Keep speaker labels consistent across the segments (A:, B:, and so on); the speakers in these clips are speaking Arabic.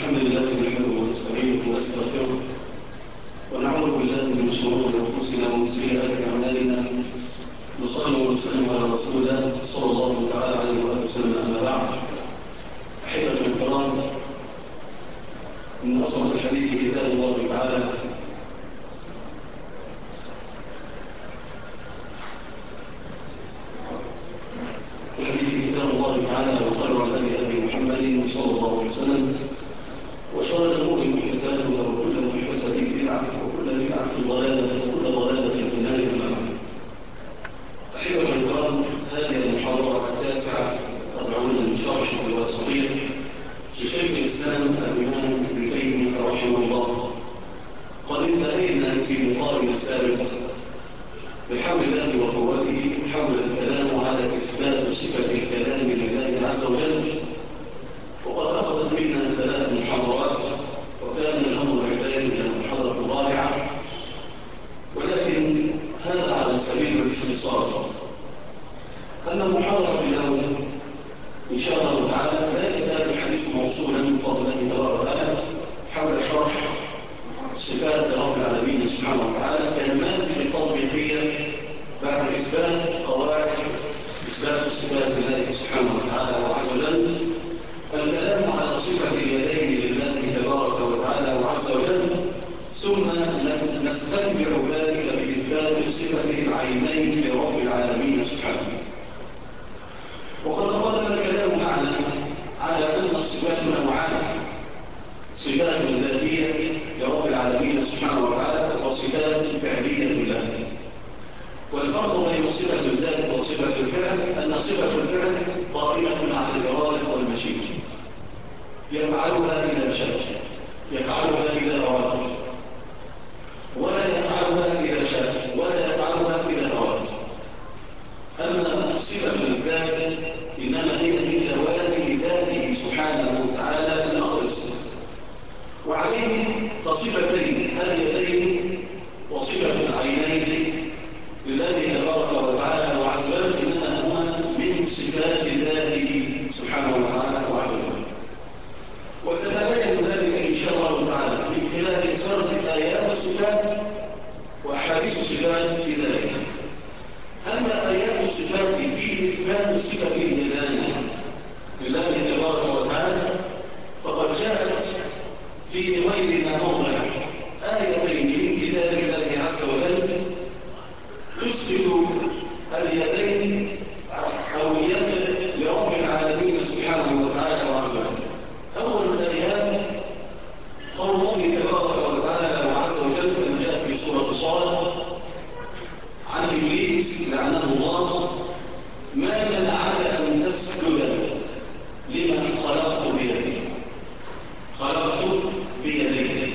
A: الحمد لله نحمده ونستعينه ونستغفره ونعوذ بالله من شرور انفسنا ومن سيئات اعمالنا. نصلي ونسلم على رسول الله صلى الله تعالى عليه واله وسلم. اما بعد، احبتي الكرام، من اصل الحديث كتاب الله تعالى، وخير الهدي محمد صلى الله عليه وسلم، وشر الامور محدثاتها وكل محدثه بدعه وكل بدعه ضلاله وكل ضلاله في النار. اما بعد، احبتي الكرام، هذه المحاضره التاسعه تبعون من شرح الواسطيه لشيخ الاسلام الامام ابن تيميه رحمه الله. قد انتهينا في مقارنه سابقه بحول الله وقوته حول الكلام على إثبات صفة الكلام لله عز وجل، وقد أخذت منا 3 محاضرات، وكان الأمر يحتاج إلى المحاضرة الرابعة، ولكن هذا على سبيل الاختصار. أما المحاضرة الأولى إن شاء الله تعالى لا يزال الحديث موصولا بفضل الله تبارك وتعالى حول شرح صفات رب العالمين سبحانه وتعالى كالنماذج التطبيقية بعد إثبات قواعد إثبات صفات الله سبحانه وتعالى وعز وجل. الكلام على صفة اليدين لله تبارك وتعالى وعز وجل، ثم نستتبع ذلك بإثبات صفة العينين لرب العالمين سبحانه. وقد تقدم الكلام معنا على أن الصفات نوعان: صفات ذاتية لرب العالمين سبحانه وتعالى وصفات فعلية لله. والفرق بين صفة الذات وصفة الفعل أن صفة الفعل قائمة على الإرادة والمشيئة، يفعلها إذا شاء، يفعلها إذا أراد، ولا يفعلها إذا شاء، ولا يفعلها إذا أراد. أما صفة الذات إنما هي من دوام ذاته سبحانه وتعالى الأخرس، وعليه فصفتين اليدين وصفة العينين لله تبارك وتعالى وعز وجل إنما هما من صفات ذاته سبحانه وتعالى وعز وجل. وسنبين ذلك إن شاء الله تعالى من خلال سرد آيات الصفات وأحاديث الصفات في ذلك. أما آيات الصفات في إثبات صفة اليدين لله تبارك وتعالى فقد جاءت في غير ما موضع آيتين من كتاب الله عز وجل تثبت اليدين أو اليد لرب العالمين سبحانه وتعالى وعز وجل. أول الآيات قول الله تبارك وتعالى وعز وجل كما جاء في سورة صاد عن إبليس لعنه الله: ما منعك أن تسجد لمن خلقت بيدي، خلقت بيدي.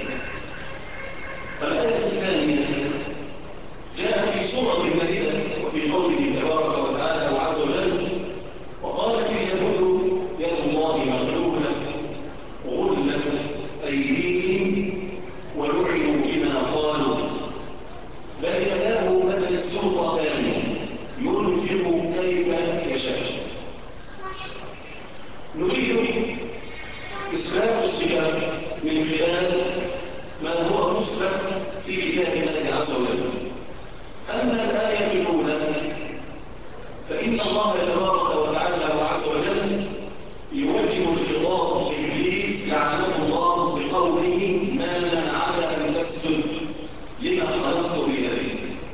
A: الآية الثانية جاء في سورة المائدة وفي قوله تبارك وتعالى وعز وجل: وقالت اليهود يد الله مغلولة غلت أيديهم ولعنوا بما قالوا بل يداه مبسوطتان ينفق كيف يشاء. نريد إثبات الصفات من خلال ما هو مثبت في كتاب الله عز وجل. أما الآية الأولى فإن الله تبارك وتعالى وعز وجل يوجه الخطاب لإبليس لعنه الله بقوله: ما منعك أن تسجد لما خلقت بيدي.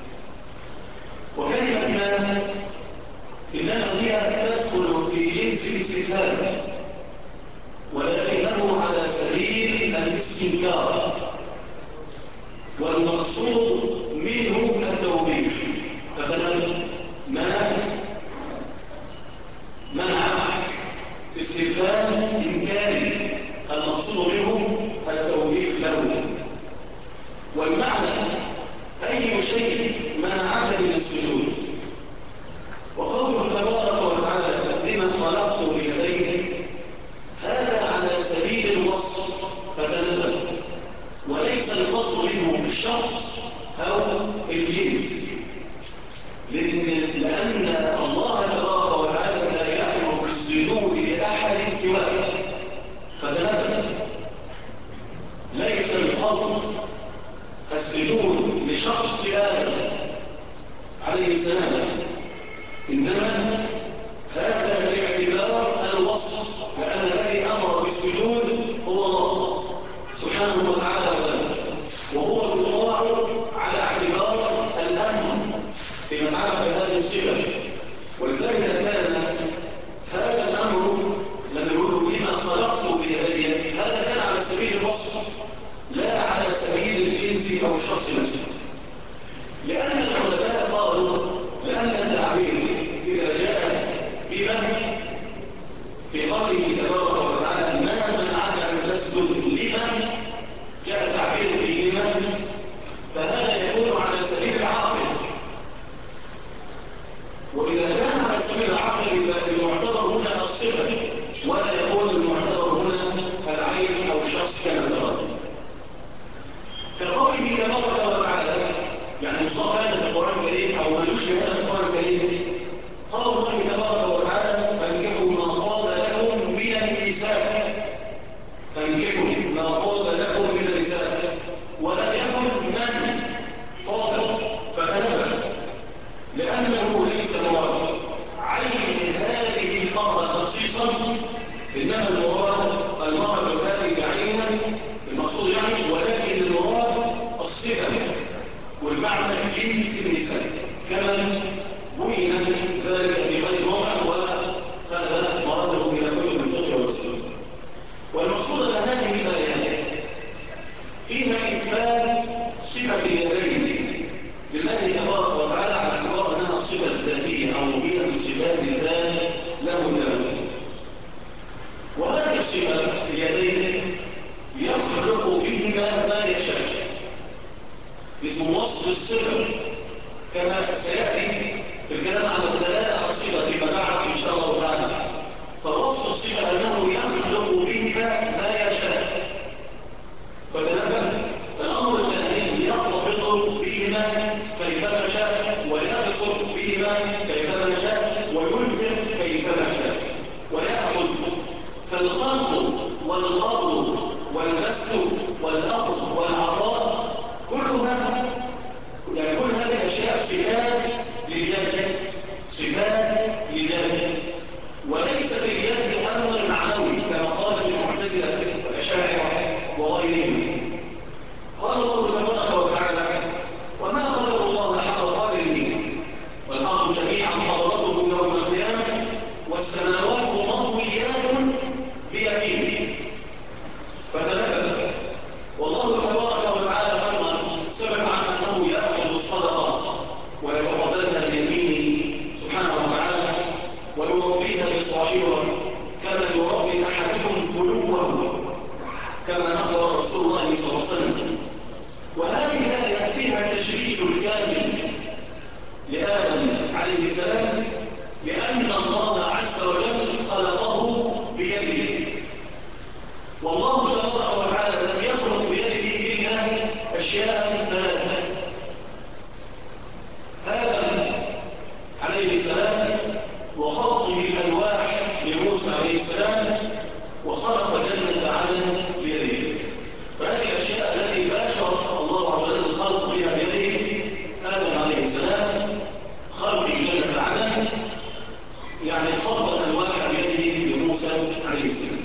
A: وكلمة ما إنما هي تدخل في جنس الاستفهام، ولكنه على سبيل الاستنكار، والمقصود منه التوبيخ. فمثلا ما منعك استفهام إنكاري، المقصود منه التوبيخ له. والمعنى أي شيء منعك من السجود. وقوله تبارك وتعالى: لمن خلقت بيديه، هذا على سبيل الوصف فتنزل، وليس القصد منه الشخص أو الجنس، لأن الله تبارك وتعالى لا يأمر بالسجود لأحد سواه، اعتبار السجود لشخص آدم عليه السلام، إنما هذا باعتبار الوصف، لأن الذي أمر بالسجود هو الله سبحانه وتعالى، وهو يطاع على اعتبار الأمر فيما يتعلق بهذه الصفة. ولذلك كان هذا الأمر لما يقولوا لما خلقت بيدي، هذا كان على سبيل الوصف لا على سبيل الجنس أو الشخص نفسه، لأن العلماء قالوا لأن التعبير إذا جاء بما في قوله تبارك وتعالى ما منعك أن تسجد لمن جاء التعبير بهما، فهذا يكون على سبيل العقل، وإذا كان على سبيل العقل المعتبر هنا الصفة ولا يكون المعتبر هنا العين أو الشخص كما ترى. كقوله تبارك وتعالى يعني مصاب هذا القرآن الكريم أو ما يشبه هذا القرآن الكريم، قال الله تبارك وتعالى فانكحوا ما طاب لكم من النساء، فانكحوا ما طاب لكم من النساء، ولا يكن من طاب فتنبه، لأنه ليس مراد عين هذه المرأة تخصيصا، إنما المرأة هذه عينا المقصود يعني، ولكن المراد الصفة والمعنى جنس النساء كما بين ذلك في غير موضع، وهذا مراده إلى كتب الفقه والأصول. والمقصود أن هذه الآيات فيها إثبات صفة اليدين لله تبارك وتعالى على اعتبار أنها الصفة الذاتية أو هي من صفات الذات له له. وهذه الصفة اليدين يخلق بهما ما يشاء، اسم وصف الصفة كما سيأتي في الكلام عن الدلالة على الصفة فيما بعد إن شاء الله تعالى. فوصف الصفة أنه يخلق بهما ما يشاء، فتنبه الأمر الثاني يرتبط بهما كيفما شاء، ويبسط بهما كيفما شاء، وينفق كيفما شاء، ويأخذ. فالخلق والقبض والبسط والأخذ والعطاء كلها يعني كل هذه الأشياء صفات لليد، صفات لليد، وليست اليد أمر معنوي كما قالت المعتزلة والأشاعرة وغيرهم. قال الله تبارك وتعالى وما قدر الله حق قدره والأرض جميعا قبضته يوم القيامة والسماوات مطويات بيمينه. فتنبه والله تبارك وتعالى أيضا ثبت عنه أنه يأخذ الصدقة ويتقبلها بيمينه سبحانه وتعالى ويربيها لصاحبها كما يربي أحدكم فلوه كما أخبر رسول الله صلى الله عليه وسلم. وهذه الآية فيها تشريع الكامل لآدم عليه السلام، لأن الله عز وجل خلقه بيده، والله تبارك وتعالى لم يخلق بيده إلا أشياء ثلاثة. آدم عليه السلام وخلقه الألواح لموسى عليه السلام وخلق جنة عدن بيده. فهذه الأشياء التي باشر الله عز وجل الخلق بها بيده، آدم عليه السلام خلق جنة عدن يعني خلق الألواح بيده لموسى عليه السلام.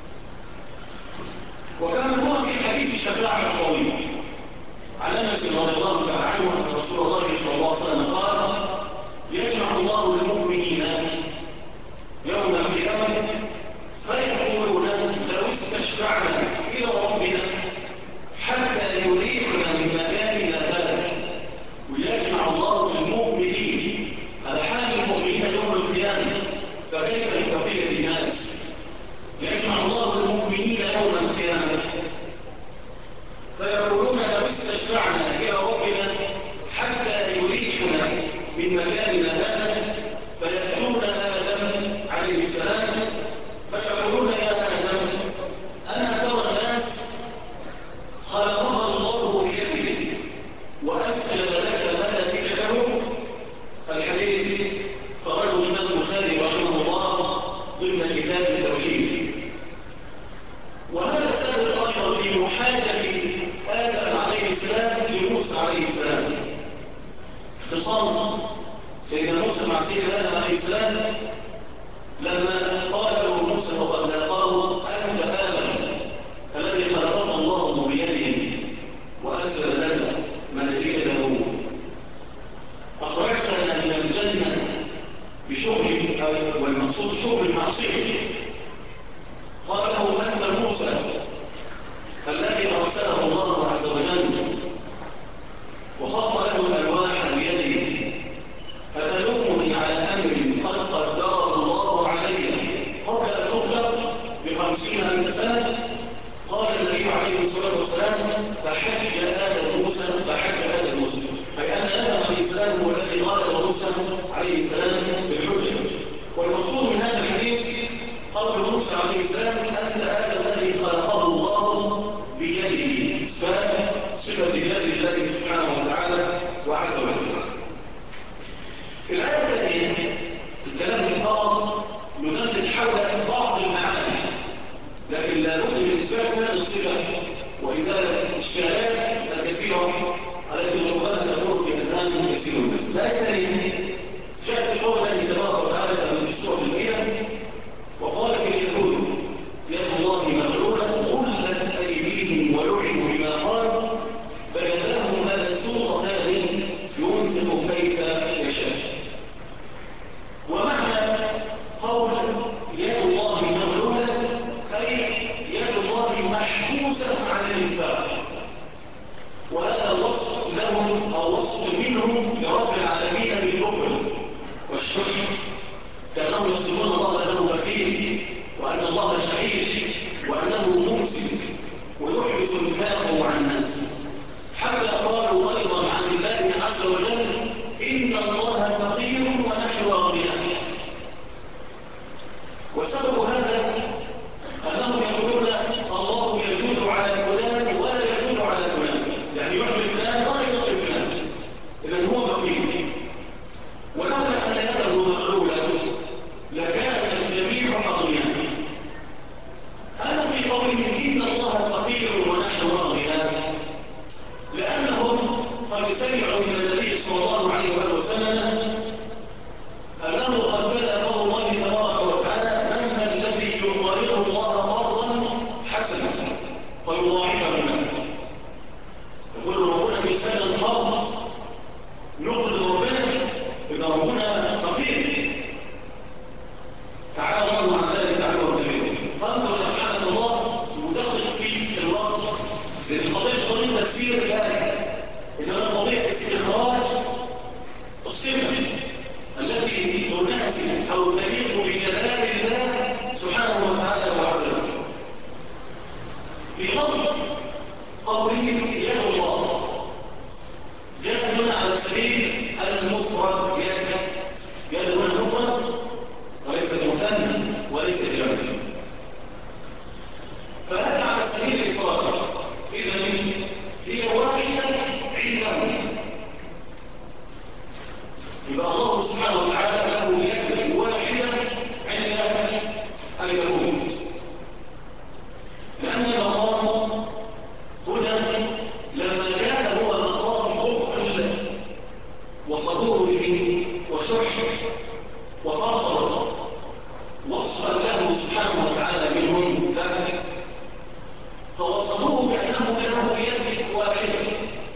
A: وكان هو في حديث الشفاعة الطويل عن أنس رضي الله تعالى عنه أن رسول الله صلى الله عليه وسلم قال يجمع الله المؤمنين يوم القيامة فيقولون لو استشفعنا إلى ربنا حتى يريحنا من مكاننا هذا. ويجمع الله المؤمنين على حال المؤمنين يوم القيامة، فكيف بقية الناس؟ يجمع الله المؤمنين يوم القيامة فيقولون لو استشفعنا إلى ربنا حتى يريحنا من مكاننا هذا، فيأتون آدم عليه السلام فيقولون يا آدم أنا ترى الناس خلقها الله بيده وأسجد لك ملائكته. الحديث خرجه الإمام البخاري رحمه الله ضمن كتاب التوحيد. وهذا سبب أيضا في محاجة السلطان سيدنا موسى مع سيدنا آدم عليه السلام لما قال له موسى وقد لاقاه أنت آدم الذي خلقه الله بيده وأرسل لنا ملائكته أخرجتنا من الجنة بشغل والمقصود شغل المعصية. قال له أنت موسى الذي أرسله الله عز وجل وخط له الألواح بيده أتلومني على أمر قد قدره الله علي قبل أن أخلق ب50,000 سنة. قال النبي عليه الصلاة والسلام فحج آدم موسى أي أن آدم عليه السلام هو الذي قال موسى عليه السلام بالحجة. والمقصود من هذا الحديث قول موسى عليه السلام أنت آدم الذي خلقه الله بيده صفة بيد الله سبحانه وتعالى وعز وجل. الآية الثانية الكلام من فقط نغلق حول بعض المعاني لكن لا بد من إثبات هذه الصفة وإزالة الإشكالات الكثيرة التي ربما تمر في أذهان كثير من الناس. الآية الثانية جاءت في قول الله تبارك وتعالى في سورة المائدة وقال اليهود يد الله مغلولة غلت أيديهم ولعنوا بما قالوا بل يداه مبسوطتان ينفق كيف يشاء. ومعنى قول يد الله مغلولة أي يد الله محبوسة عن الإنفاق، وهذا وصف لهم أو وصف منهم لرب العالمين بالبخل والشح، كأنهم يصفون الله أنه بخيل وأن الله شحيح وأنه ممسك ويحبط انفاقه عن الناس، حتى قالوا أيضا عن الله عز وجل إن الله فقير ونحن أغنياء. وسبب هذا أنهم يقولون الله يجوز على فلان ولا يجوز على فلان، يعني يعطي فلان ولا يعطي فلان، إذن هو فقير. ولولا أن يده مغلولة لكان الجميع أغنياء. أما في قولهم إن الله فقير ونحن أغنياء لأنهم قد سمعوا من النبي صلى الله عليه وسلم أنه قد بدأ قول الله تبارك وتعالى من ذا الذي يقرض الله قرضا حسنا فيضاعفه له. يقول ربنا بيسأل القرض نقرض ربنا إذا ربنا فقير تعالى الله عن ذلك علوه كبيره. فانظر سبحان الله ودقق في الوقت لأن قضية تفسير الآية إنما قضية استخراج الصفة التي تناسب أو تليق بجلال الله سبحانه وتعالى وعز وجل. في نظر قولهم يد الله جاءت هنا على سبيل المفرد يد هنا مفرد وليس مثنى وليس جمع، فهذا على سبيل الإفراد. إذن هي واحدة عندهم، يبقى الله سبحانه وتعالى له يد واحدة عند اليهود، لأن المقام هنا لما كان هو مقام بخل وصدور به وشح وفخر وصفا له سبحانه وتعالى منهم ذلك، فوصفوه كأنه له يد واحدة،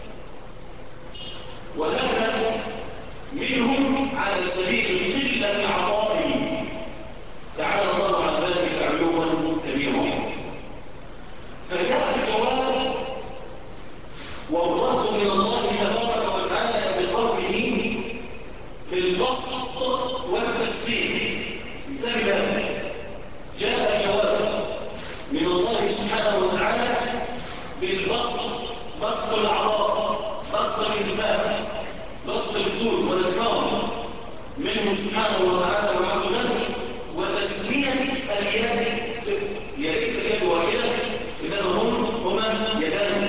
A: وهذا منهم على سبيل قلة عطائه تعالى الله عن ذلك علوا كبيرا. فجاء الجواب والرد من الله تبارك وتعالى بقوله بالبسط والتفسير. انتبه، جاء الجواب من الله سبحانه وتعالى بالبسط، بسط العطاء، بسط الانفاق، بسط الجود والإكرام منه سبحانه وتعالى وعز وجل، وتسمية اليد ليس اليد واحدة إنما هما يدان.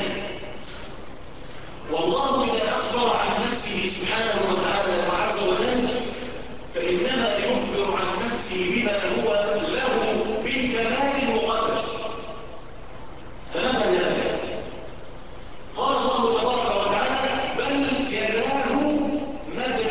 A: والله إذا أخبر عن نفسه سبحانه وتعالى وعز وجل فإنما يخبر عن نفسه بما هو له من كمال وقدس. فماذا ذلك؟ قال الله تبارك وتعالى بل يداه مبسوطتان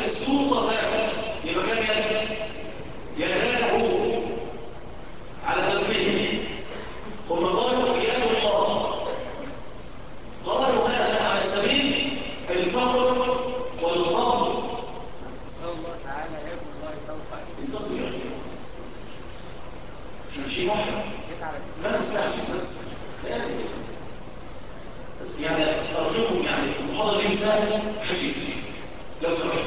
A: المحاضرة دي مثال حشيش لو سمحت،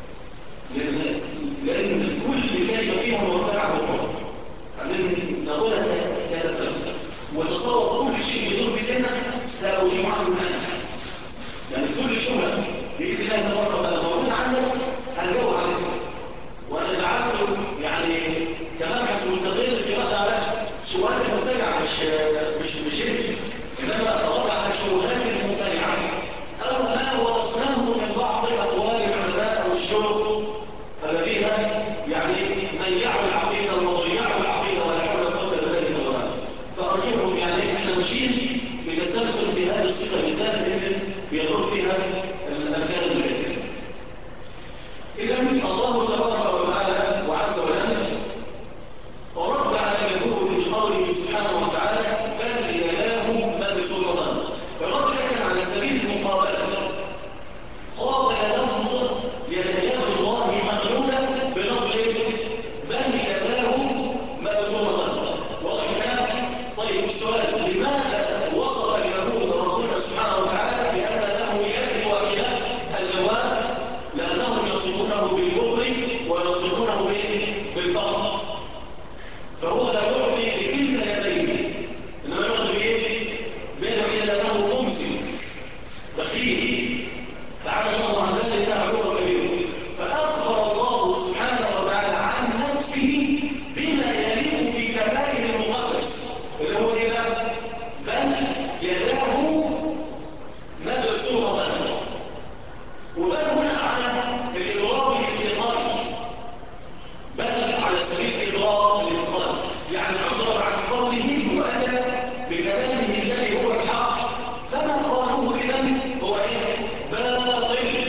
A: لأن كل كلمة فيها مرتفعة بالفضل عشان نقولها كتسلسل وتصور كل شيء يدور في ذهنك سأجيب عنه الآن. يعني كل الشبهة بإذن الله تبارك وتعالى موجودة عندك هنجاوب عليها، وأنا جعلته يعني كمبحث مستقل في رد على شبهات المبتدعة مش إنما رد على الشبهات المبتدعة أو ما ورثناه من بعض أقوال العلماء أو الشيوخ الذين يعني ضيعوا العقيدة وضيعوا العقيدة ولا حول ولا قوة إلا بالله. فأرجوكم يعني احنا ماشيين بتسلسل بهذه الصفة بالذات اللي بيدور فيها الكلام الكثير. إذا الله تبارك وتعالى وعز وجل ورد على اليهود بقوله سبحانه وتعالى بل يداه مبسوطتان. الرد كان على سبيل المقابلة، قابل لفظ يد الله مغلولة بلفظ بل يداه مبسوطتان. واضح؟ طيب السؤال لماذا وصف اليهود ربنا سبحانه وتعالى بأن له يد واحدة؟ الجواب لأنهم يصفونه بالكفر ويصفونه بالفقر، فهو لا يعطي بكلتا يديه انما يعطي بيده الى له ممسك بخيل تعالى الله عن ذلك علوا كبيرا. فاخبر الله سبحانه وتعالى عن نفسه بما يليق في كماله المقدس اللي هو ايه بقى؟ بل يداه مبسوطتان. وبل هنا على الاضراب الاستيقاظي، بل على سبيل الاضراب الاستيقاظي، يعني اضرب عن قوله واتى بكلامه الذي هو الحق، فما قالوه اذا هو ايه؟ باطل،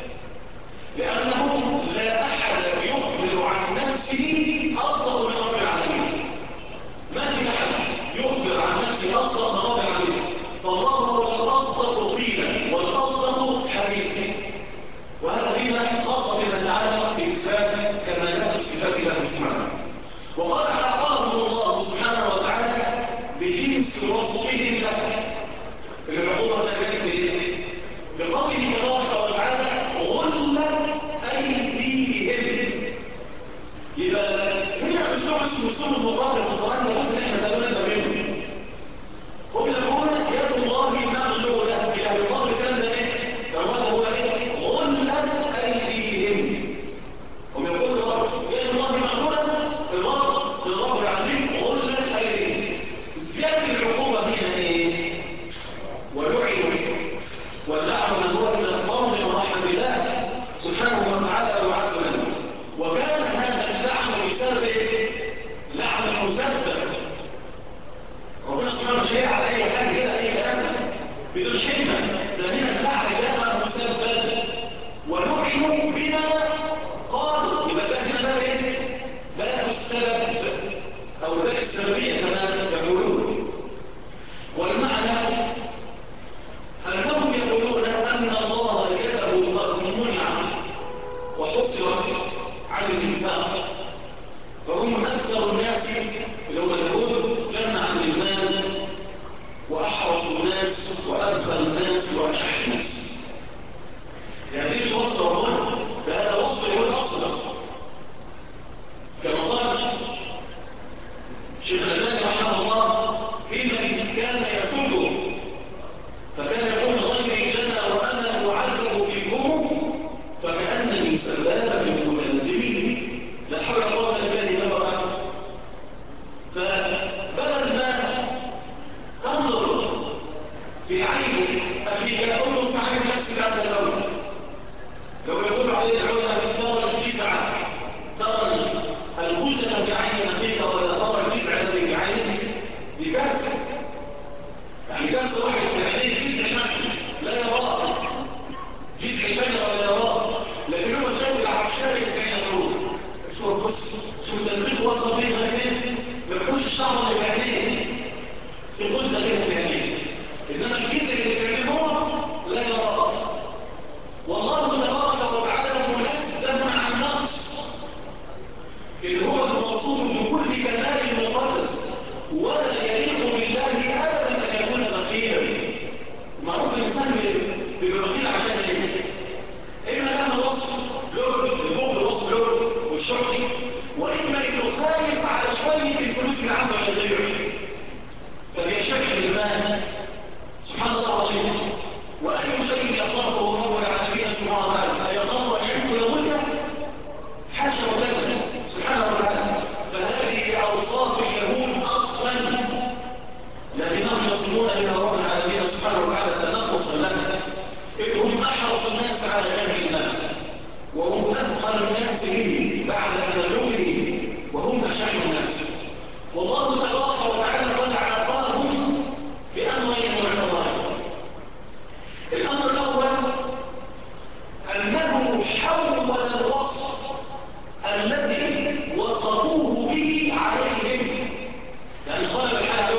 A: لانه لا احد يخبر عن نفسه افضل من رب العالمين. ما في احد يخبر عن نفسه افضل من رب العالمين، فالله هو الاصدق قيلا والاصدق حديثا، وهذا فيما خاص بما يتعلق باثبات كمالات الصفات له سبحانه. وقد عاقبه الله سبحانه وتعالى بجنس وصفه له. العقوبه كانت بايه؟ بقوله تبارك وتعالى غلت ايديهم. يبقى هنا اسلوب المقابله في القران لابد ان احنا نتبنى منه. هم يقولون يد الله مغلوله الى يقال الكلام ده ايه؟ المراد هو ايه؟ غلت ايديهم. هم يقولوا يد الله مغلوله الرب العظيم غلت ايديهم. زياده العقوبه هنا ايه؟ ولعنوا وزعموا من هو من القوم من رحمه الله سبحانه وتعالى وعز وجل. وكان هذا اللعن بسبب لعن مسبب. ربنا سبحانه وتعالى على اي حاجه كده اي كلام بدون حكمه، فمن اللعن جاء مسبب ولعنوا بما قالوا. يبقى بقى هنا بقى ايه؟ بقى السبب او بقى السببيه كما يقولون. والمعنى انهم يقولون ان الله يده قد منع وحصرت عن الانفاق، فهم اكثر الناس اللي هم اليهود جمعا للمال واحرص الناس وادخل الناس واشح الناس. يعني دي وصف ربنا، ده وصف اليهود اصلا كما قال شيخ الألباني رحمه الله في من كان يسوده فكان يقول غيري جنى وانا اعذب فيكم فكانني سبابه المكذبين. لا حول ولا قوه الا بالله. فبدل ما تنظر في عين اخيك انظر في عين نفسك انت الاول. لو يقول عليه العلماء ترى الجزعه، ترى الجزء في عين اخيك ولا ترى الجزع الذي في عينك، دي كارثه. يعني كارثه واحد في عينيه جزع نفسه لا يراه، جزع شجره لا يراه، لكن هو شايف العفشاء اللي كان يقول شوف تنزيل وصل بيه غيره ما يكونش الشعر اللي في عينيه في الجزء اللي في عينيه، انما الجزء اللي في عينيه هو لا يراه. والله تبارك وتعالى منزه عن النقص، إذ هو الموصوف بكل كمال مقدس، ولا يليق بالله ابدا ان يكون بخيلا. معروف الانسان بيبقى بخيل أفخر الناس به بعد تبلغه وهم أشح الناس. والله تبارك وتعالى قد عرفهم بأمرين معتبرين. الأمر الأول أنه حول الوصف الذي وصفوه به عليهم. يعني قال بالحال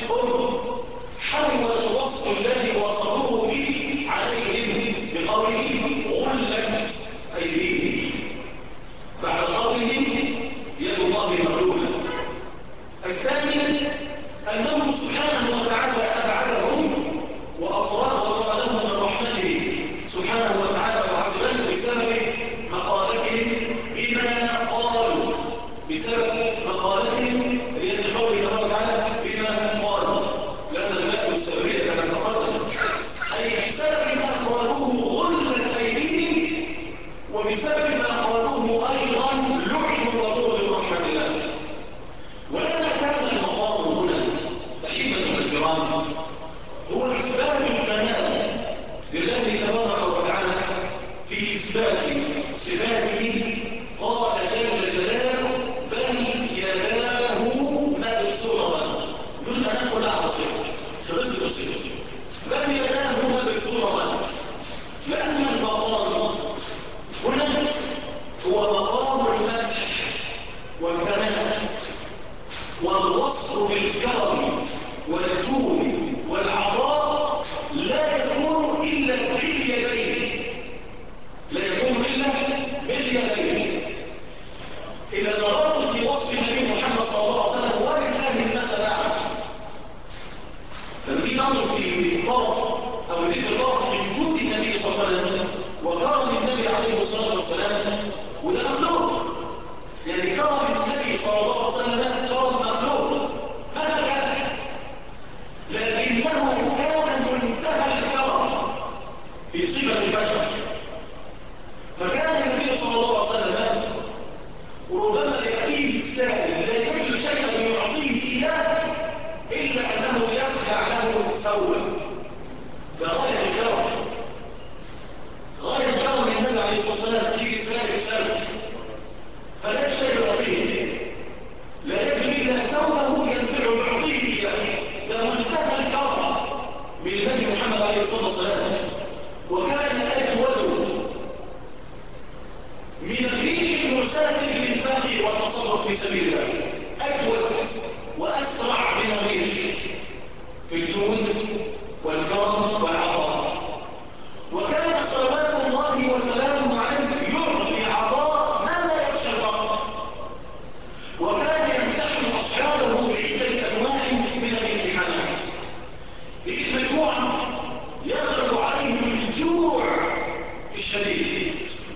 A: حول الوصف الذي وصفوه به عليهم بقوله غلت أيديهم، بعد قولهم يد الله مغلولة. الثاني أنه سبحانه وتعالى أبعدهم وأطردهم من رحمته سبحانه وتعالى وعز وجل بسبب مقالتهم بما قالوا، بسبب مقالتهم لأن قوله تبارك وتعالى بما قالوا، لأن الماء السببية كما تقدم، أي بسبب ما قالوه غلت أيديهم، وبسبب ما قالوه أيضا لعنوا وطردوا من رحمة الله. ولنا كان المقام هنا أحبة الكرام هو إثبات الكمال لله تبارك وتعالى في إثبات صفاته. قال جل جلاله بل يداه مبسوطتان. دون أن ندخل على صفة شرط الصفة، بل يداه مبسوطتان، لأن المقام هنا هو مقام المدح والثناء والوصف بالكرم والجود والعطاء لا يكون إلا باليدين، لا يكون إلا باليدين. إذا نظرت في وصف النبي محمد صلى الله عليه وسلم ولله المثل الأعلى، لما في نظر في طرف أو ذكر طرف من جود النبي صلى الله عليه وسلم وكرم النبي عليه الصلاة والسلام، وده مخلوق، يعني كرم النبي صلى الله عليه وسلم كرم مخلوق هذا كان، لكنه كان منتهى الكرم في صفة البشر. فكان النبي صلى الله عليه وسلم وربما يأتيه السائل لا يجد شيئا يعطيه إياه إلا أنه يخلع له ثوبا، بغاية الكرم. غاية الكرم النبي عليه الصلاة والسلام تيجي سائل سائل فلا شيء يعطيه، لا يجد إلا ثوبه ينفع يعطيه إياه. ده منتهى الكرم من النبي محمد عليه الصلاة والسلام. وكان أجود من الريح المرسلة للإنفاق والتصرف في سبيل الله، أجود وأسرع من الريح في الجود والكرم والعطاء. وكان صلوات الله وسلامه عليه يعطي عطاء ما لا يخشى الفقر، وكان يمتحن أصحابه بعدة أنواع من الامتحانات. هي مجموعة يغلب عليهم الجوع الشديد،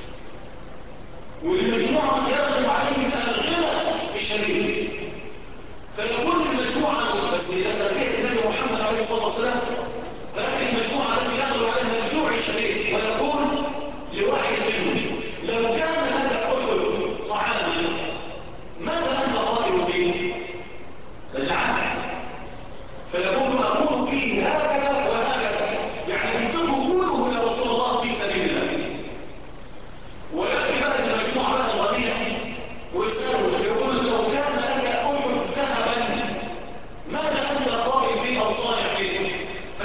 A: والمجموعة يغلب عليهم الغنى الشديد، فيقول المجموعة بس إذا تربية النبي محمد عليه الصلاة والسلام فهذه المجموعة التي يغلب عليها الجوع الشديد، ويقول لواحد منهم لو كان لك أحد طعاما ماذا أنت قائل فيه؟ رجعان فيقول أقول فيه هكذا وهكذا، يعني انفقوا كله يا رسول الله في سبيل الله. ويأتي بقى المجموعة بقى الغنية ويسأله يقول لو كان لك أحد ذهبا ماذا أنت قائل فيه أو صالح فيه؟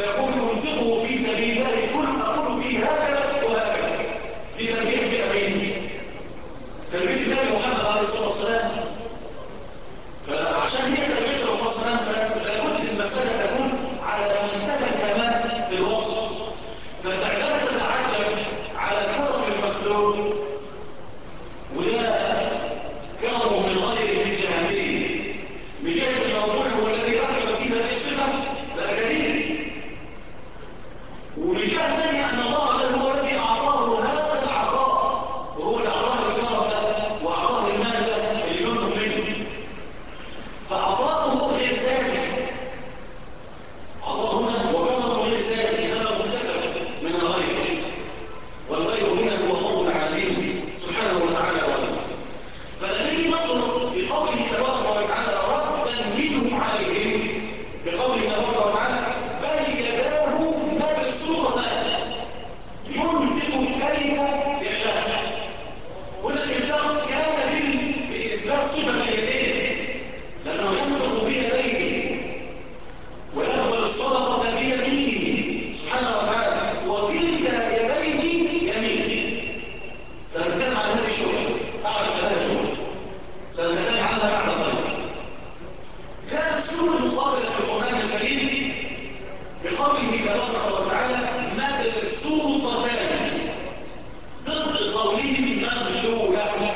A: تبارك وتعالى مادة السلطتان ضد قوله مغلولة.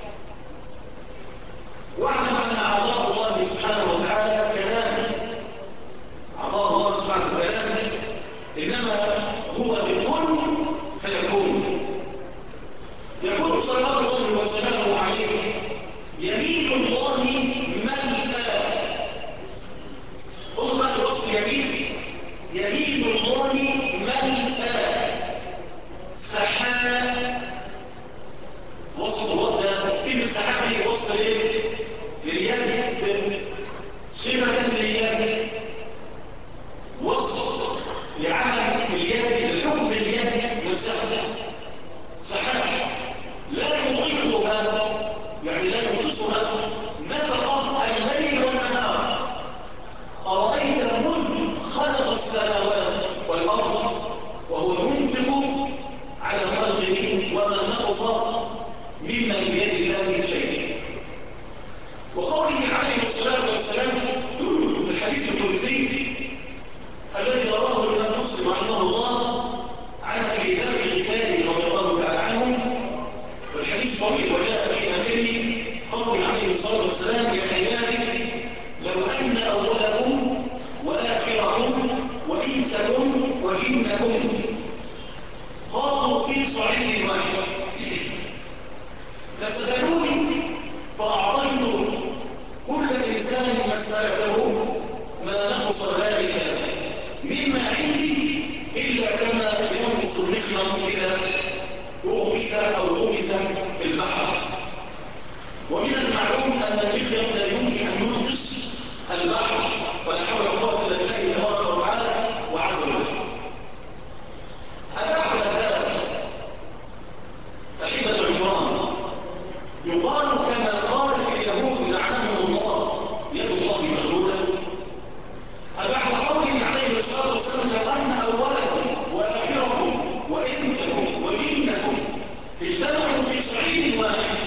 A: واعلم أن عطاء الله سبحانه وتعالى كلام، عطاء الله سبحانه وتعالى إنما هو بكل فيكون. يقول صلى الله وسلم عليه: يمين الله ملأى. قل بقى الوصف يمين الله ملأى سحاب. وصف الله ده كلمة سحاب هي وصف ليه؟ لليد، صفة لليد، وصف لعمل اليد، لحكم اليد نفسها. سحاب لا يغيقها، يعني لا يغيقها نفقا الليل والنهار. أرأيت مذ خلق السماوات والأرض وهو ينفق على خلقه وما نقص مما بيد الله من شيء. وقوله عليه الصلاة والسلام في الحديث القدسي الذي رواه الإمام مسلم رحمه الله عن أبي ذر الغفاري رضي الله تعالى عنه، والحديث طويل وجاء في آخره قول عليه الصلاة والسلام: يا عبادي لو أن أولكم وآخركم وإنسكم وجنكم قاموا في صعيد واحد فسألوني فأعطيت كل إنسان مسألته ما نقص ذلك مما عندي إلا كما ينقص المخيط إذا أغمس أو غمس في البحر. ومن المعلوم أن المخيط لا يمكن أن ينقص البحر، ولا حول ولا قوة إلا بالله تبارك وتعالى وعز وجل. أبعد هذا أحبة الكرام يقال كما قال اليهود لعنهم الله يد الله مغلولة. أبعد قوله عليه الصلاة والسلام: لو أن أولكم وآخركم وإنسكم وجنكم اجتمعوا في صعيد واحد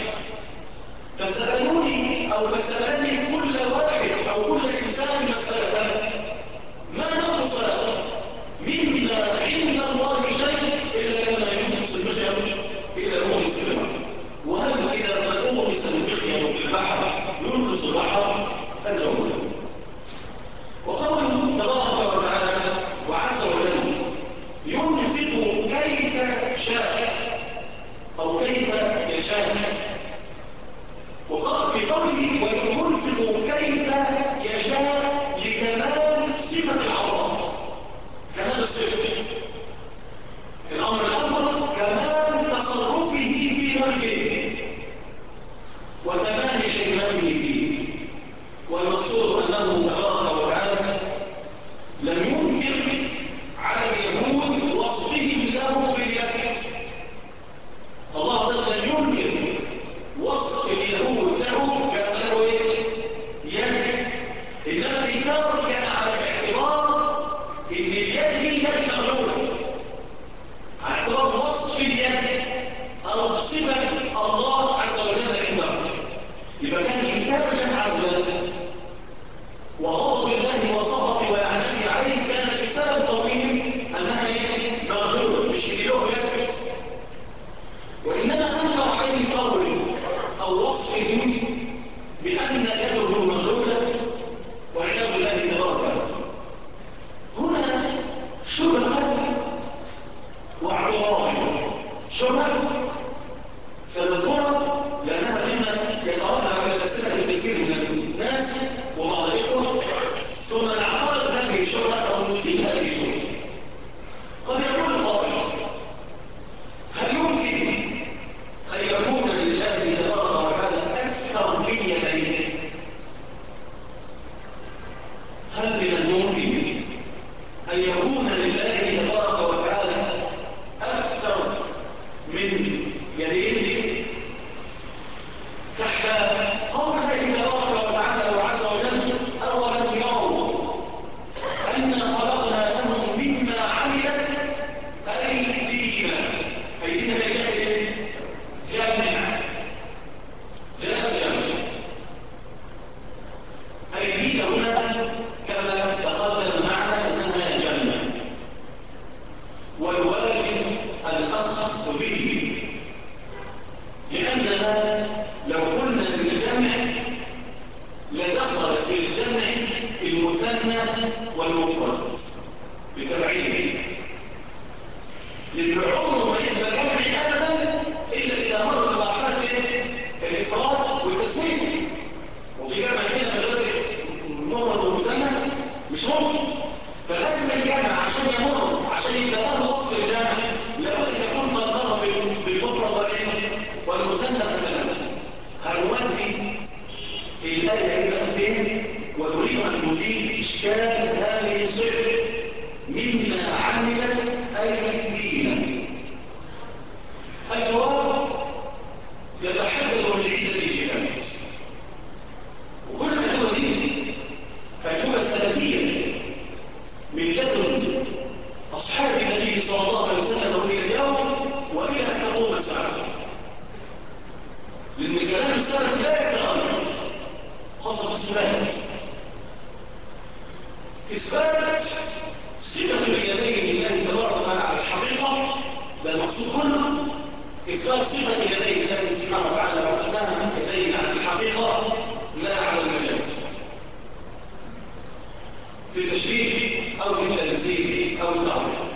A: فسألوني أو فسألني كل واحد أو كل إنسان مسألة ما نقص مما عند الله شيء إلا كما ينقص المخيط إذا أغمس في البحر. وهل إذا ما أغمس المخيط في البحر ينقص البحر؟ الجواب. وقوله تبارك وتعالى وعز وجل: ينفق كيف شاء أو كيف يشاء. وقال بقوله وينفق كيف يشاء لكمال صفة العطاء، كمال الصفة. الأمر الأول كمال تصرفه في ملكه وتمام حكمته فيه. والمقصود أنه تبارك وتعالى لم ينكر على اليهود وصفهم له باليد. الله لم ينكر وصف اليهود له كأنه يد، إنما الإنكار كان على اعتبار إن اليد هي يد مغلولة، على اعتبار وصف اليد أو صفة الله عز وجل عنده. يبقى كان إنكار الله عز وجل وغضب الله وسخطه ولعنته عليه كان بسبب قولهم أنها مغلولة، مش له يثبت. وإنما أنكر عليه قول أو وصفهم بأن يده مغلولة والعياذ بالله تبارك. هنا شبهة واعتراض. شبهة سنذكرها لأنها مما يترتب على الأسئلة الكثير من الناس وبعض الإخوة، ثم نعترض هذه الشبهة أو نثير هذه الشبهة. قد يقول القائل: هل يمكن أن يكون لله تبارك وتعالى أكثر من يديه؟ هل من الممكن أن يكون لله تبارك وتعالى أكثر من يديه؟ تحت قول الله تبارك وتعالى وعز وجل: أولم يروا أنا خلقنا لهم مما عملت أيدينا. أيدينا جامعة أيدينا هنا كما تقدم معنا أنها جامعة. بتبعيه، لأن العمر ما يبقى جمعي أبدا إلا إذا مر بمرحلة الإفراد والتسليم. وفي جمع كده من غير مفرد ومثنى مش ممكن. فلازم الجمع عشان يمر، عشان يبقى له وصف الجمع، لابد أن يكون قدره بالمفرد والمثنى مثلا. هنودي الآية إلى فين؟ ونريد أن نزيل إشكال هذه الصفة مما عملت أيدينا. الجواب يتحدث عن عدة جهات، وكل الأجوبة دي أجوبة سلفية من لدن أصحاب النبي صلى الله عليه وسلم وإلى اليوم وإلى أن تقوم الساعة. لأن كلام السلف لا يتغير، خاصة السلف. إثبات صفة اليدين لله تبارك وتعالى على الحقيقة، ده المقصود كله. إثبات صفة اليدين لله سبحانه وتعالى وأنها يدين على الحقيقة لا على المجاز، في التشبيه أو في التمثيل أو التعطيل.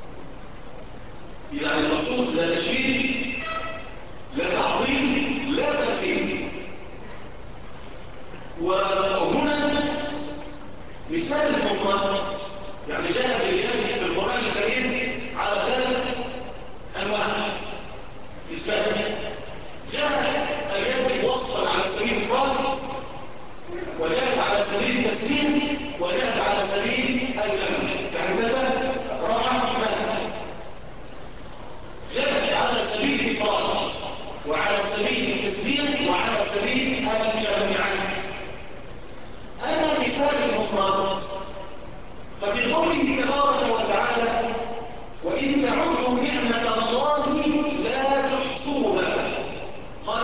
A: يعني المقصود لا تشبيه لا تعطيل لا تمثيل. وهنا مثال المفرد، يعني جاء باليد في القرآن الكريم على 3 أنواع إثبات. جاء اليد وصفا على سبيل الإفراد، وجاءت على سبيل التسليم، وجاءت على سبيل الجمع. كهذا رحمة جاءت على سبيل الإفراد وعلى سبيل التسليم وعلى سبيل الجمع. أما مثال المفرد ففي قوله تبارك وتعالى وإن تعدوا نعمة الله لا تحصوها. قال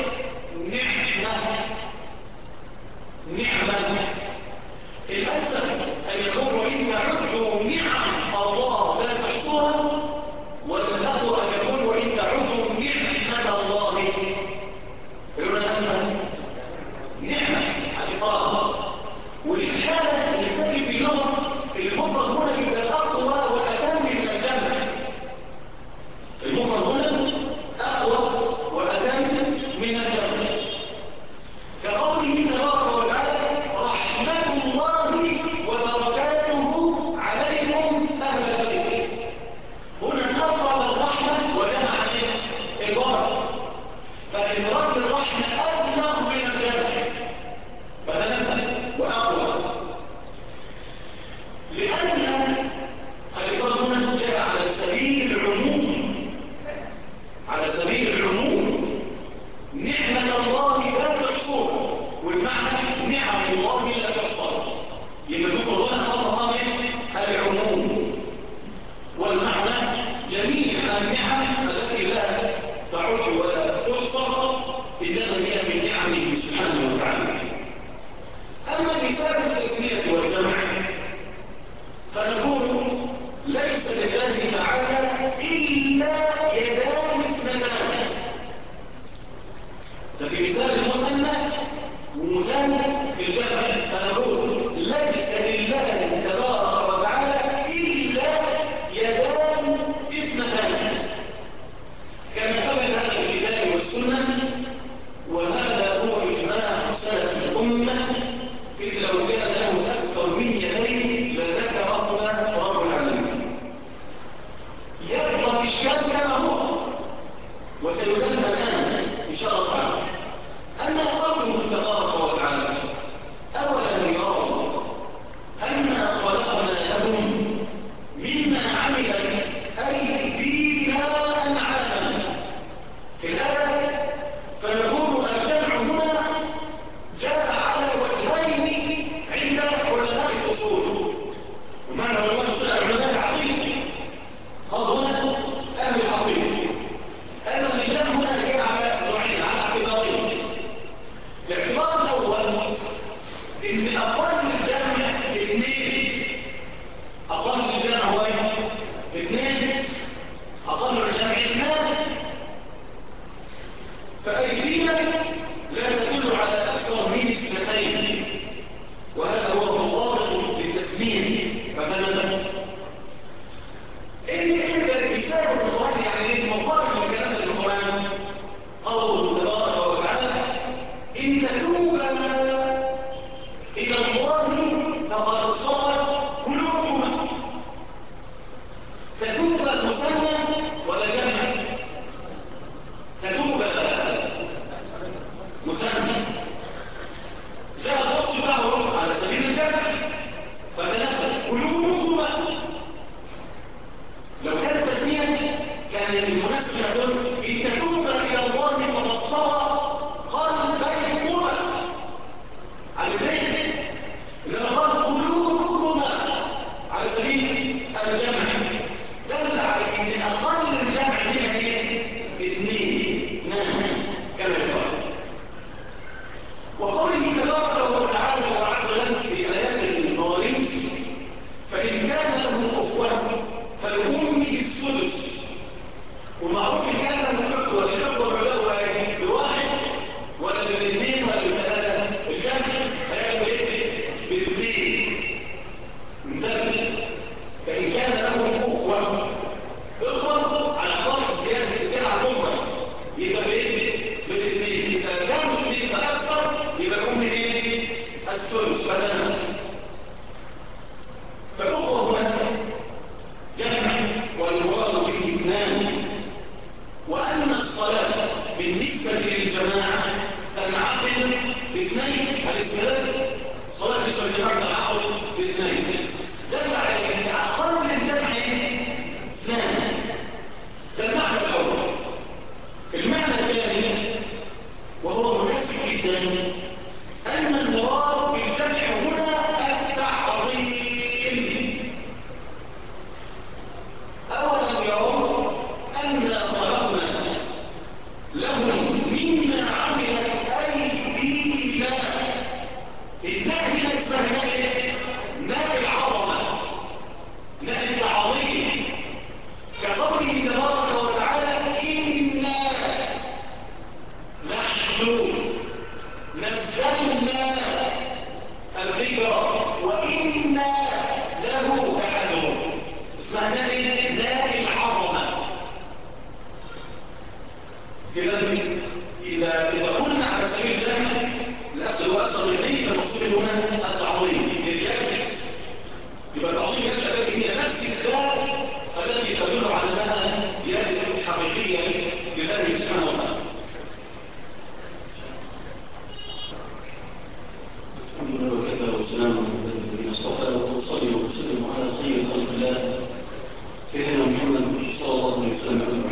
A: نعمة. الأنسب أن يقول وإن تعدوا نعم الله لا تحصوها، والأفضل أن يقول وإن تعدوا نعمة الله. يقولون الأنسب نعمة الإفراد. والحالة اللي تأتي في اللغة المفرد هنا يبقى أقوى وأتم من الجمع. المفرد هنا أقوى وأتم من الجمع. كقوله تبارك وتعالى رحمة الله وبركاته عليكم أهل البيت. هنا أقرب الرحمة وجمع البركة، فإدراك الرحمة أبلغ من الجمع فتنبه وأقوى، لأن الإفراد هنا جاء على سبيل العموم. على سبيل العموم نعمة الله لا تحصوها، والمعنى نعم الله لا تحصى. يبقى المفرد هنا خطأ العموم، والمعنى جميع النعم التي لا تعد ولا تحصى إنما هي من نعمه سبحانه وتعالى. أما مثال التسمية والجمع فنقول ليس لله تعالى إلا يدان اثنتان. ده في مثال المثنى ومثال الجمع. فنقول ليس لله تبارك وتعالى إلا يدان اثنتان، كما ثبت هذا بالكتاب والسنة، وهذا هو إجماع سلف الأمة. إذ لو كان له أكثر من يدين لذكرهما رب العالمين. يبقى الإشكال كما هو وسيدل الآن إن شاء الله تعالى. أما قوله تبارك وتعالى أولم يروا المنافق يقول إن تتوب إلى الله تبصرا قلبيكما على البيت لما قال قلوبكما على سبيل الجمع دل على ان اقل الجمع هنا ايه؟ اثنين كما يقال. وقوله تبارك وتعالى وعز وجل في ايات المواريث فان كان له اخوه فالام السدس ومعروف ان كان له اخوه الاخوه بيلاقوا ايه؟ بواحد ولا بالاثنين ولا بالثلاثه الجمع هيعمل ايه؟ باثنين مثال فان كان له اخوه على طرف زياده على الامه يبقى بايه؟ بالاثنين. اذا كانوا اثنين فاكثر يبقى الام ايه؟ الثلث مثلا. فالاخوه هنا جمع والمراد به اثنان. وان الصلاه بالنسبه للجماعه تنعقد باثنين. الاثنين صلاه بالنسبه للجماعه تنعقد باثنين دل على ان اقل الجمع اثنان. ده المعنى الاول. المعنى الثاني وهو مناسب جدا ان المراد بالجمع هنا التعظيم. اولا يرون ان خلقنا لهم مما عملت ايدينا. الناء هنا اسمها ناء ناء العظمه ناء التعظيم كقوله تبارك وتعالى إنا نحن نزلنا الذكر وإنا له لحافظون. اسمها ناء العظمة. إذا قلنا على سبيل الجمع الأصل وأصل الاثنين فالمقصود هنا التعظيم لليد. يبقى التعظيم يد التي هي نفس الذات التي تدل على انها يد حقيقيه لله سبحانه وتعالى. الحمد لله وكفى والسلام على الذين اصطفى واصلي واسلم على خير خلق الله سيدنا محمد صلى الله عليه وسلم.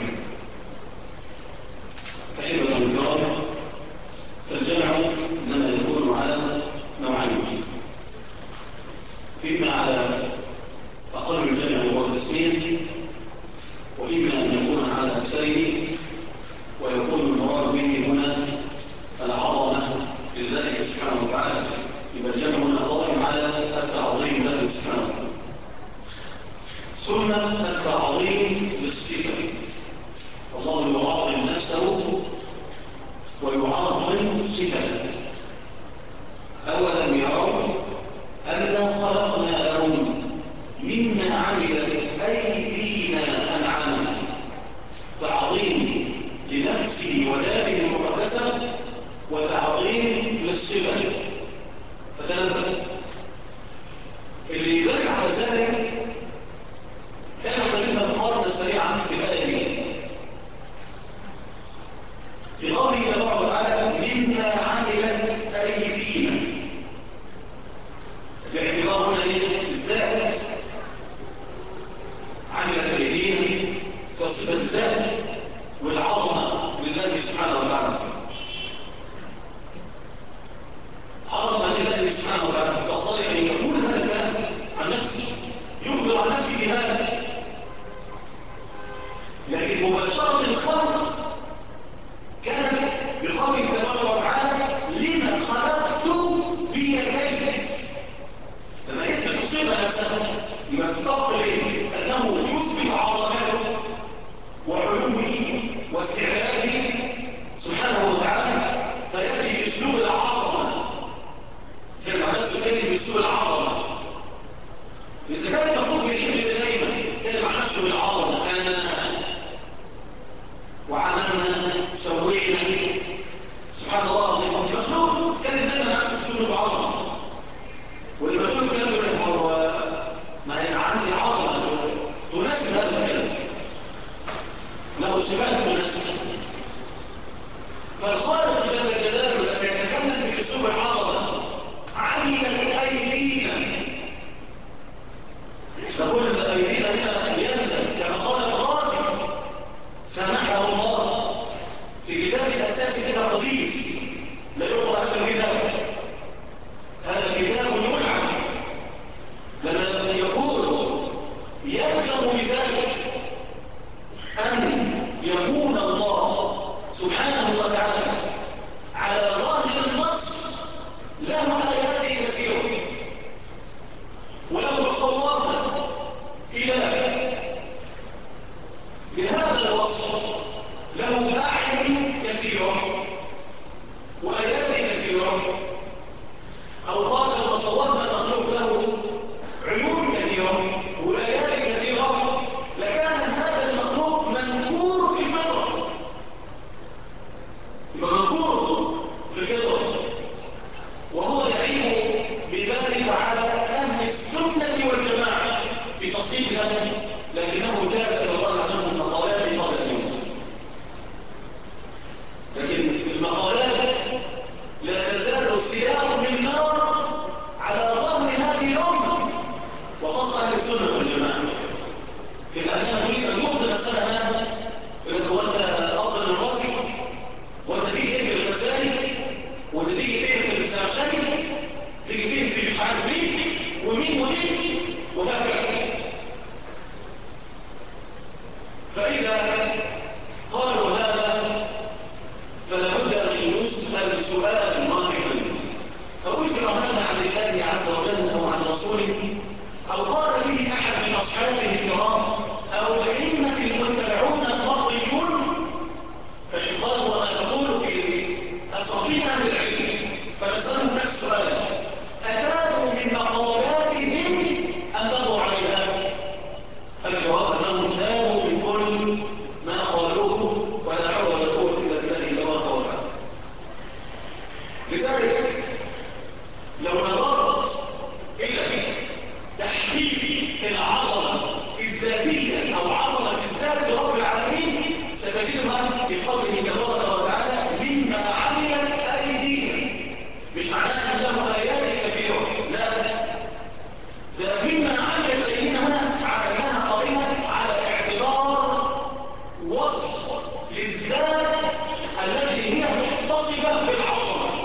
A: احبه الكرام، فالجمع انما يكون على نوعين. فيما على أقل الجمع وهو التسمية، وإما أن يكون على أكثره ويكون المراد به هنا العظمة لله سبحانه وتعالى. يبقى الجمع هنا قائم على التعظيم له سبحانه وتعالى. ثم التعظيم للصفة. الله يعظم نفسه ويعظم صفته. أولم يروا أنا خلقنا لهم مما عملت أيدينا أنعاما. تعظيم لنفسه وذاته المقدسة وتعظيم للصفة. فتنبه اللي يدل على ذلك كما قلنا مقارنة سريعا في الآية دي في قوله تبارك وتعالى مما عملت أيدينا. باعتبار هنا الذات عملت أيدينا كصفة الذات والعظمة لله سبحانه وتعالى. عظمة لله سبحانه وتعالى تقتضي أن يقول هذا الكلام عن نفسه، يخبر عن نفسه بهذا. لكن مباشرة الخلق كان بقوله تبارك وتعالى لما خلقت بيدي. لما يثبت الصفة نفسها يبقى تستقبل أنه يثبت عظمته وعلوه واستعلاءه سبحانه وتعالى، فيأتي بأسلوب العظمة. كان على نفسه كان بأسلوب العظمة. إذا كان المفروض يحب دائما كان مع نفسه بالعظمة أنا وعلى رخيص لا يقرأ هذا الكتاب. هذا الكتاب يلعن لما يقول يلزم بذلك أن يكون الله سبحانه وتعالى على ظاهر النص له آيات كثيرة، ولو تصورنا إلى بهذا الوصف له أعين كثيرة وآيات كثيرة، أو قال لو تصورنا المخلوق له عيون كثيرة وآيات كثيرة لكان هذا المخلوق منكور في الفطرة، يبقى منكور في الفطرة، وهو يعيب بذلك على أهل السنة والجماعة في تصنيفها، لكنه جاء إلى الله عنه المقالات قبل اليوم. لكن المقالات لا تزال سياق من نار على ظهر هذه الأمة وخاصة أهل السنة والجماعة. إذا أنا أريد أن نخذ مسألة هذا يقول هو أنت أفضل من راسي، وأنت تيجي تهمل المسائل، وأنت تيجي تهمل الزمخشري، تيجي تهمل في مش عارف مين ومين ومين وهكذا. فإذا قالوا هذا فلا بد أن يسأل سؤال واحدا: أوجه هذا عن الله عز وجل أو عن رسوله، أو قال به أحد من أصحابه الكرام أو الأئمة المتبعون المرضيون؟ فإن قالوا وما تقول في أساطين أهل العلم فنسألهم نفس السؤال: أتابوا من مقالاتهم أم بغوا عليها؟ الجواب أنهم تابوا من كل ما قالوه ولا حول ولا قوة إلا بالله تبارك وتعالى. لذلك لو نظرت إلى تحقيق العظمة الذاتية أو عظمة الذات لرب العالمين ستجدها في قوله تبارك وتعالى: مما عملت أيدينا. مش معناه أن له آيات كثيرة، لا، ده مما عملت أيدينا هنا عملناها قائمة على اعتبار وصف للذات التي هي متصفة بالعظمة.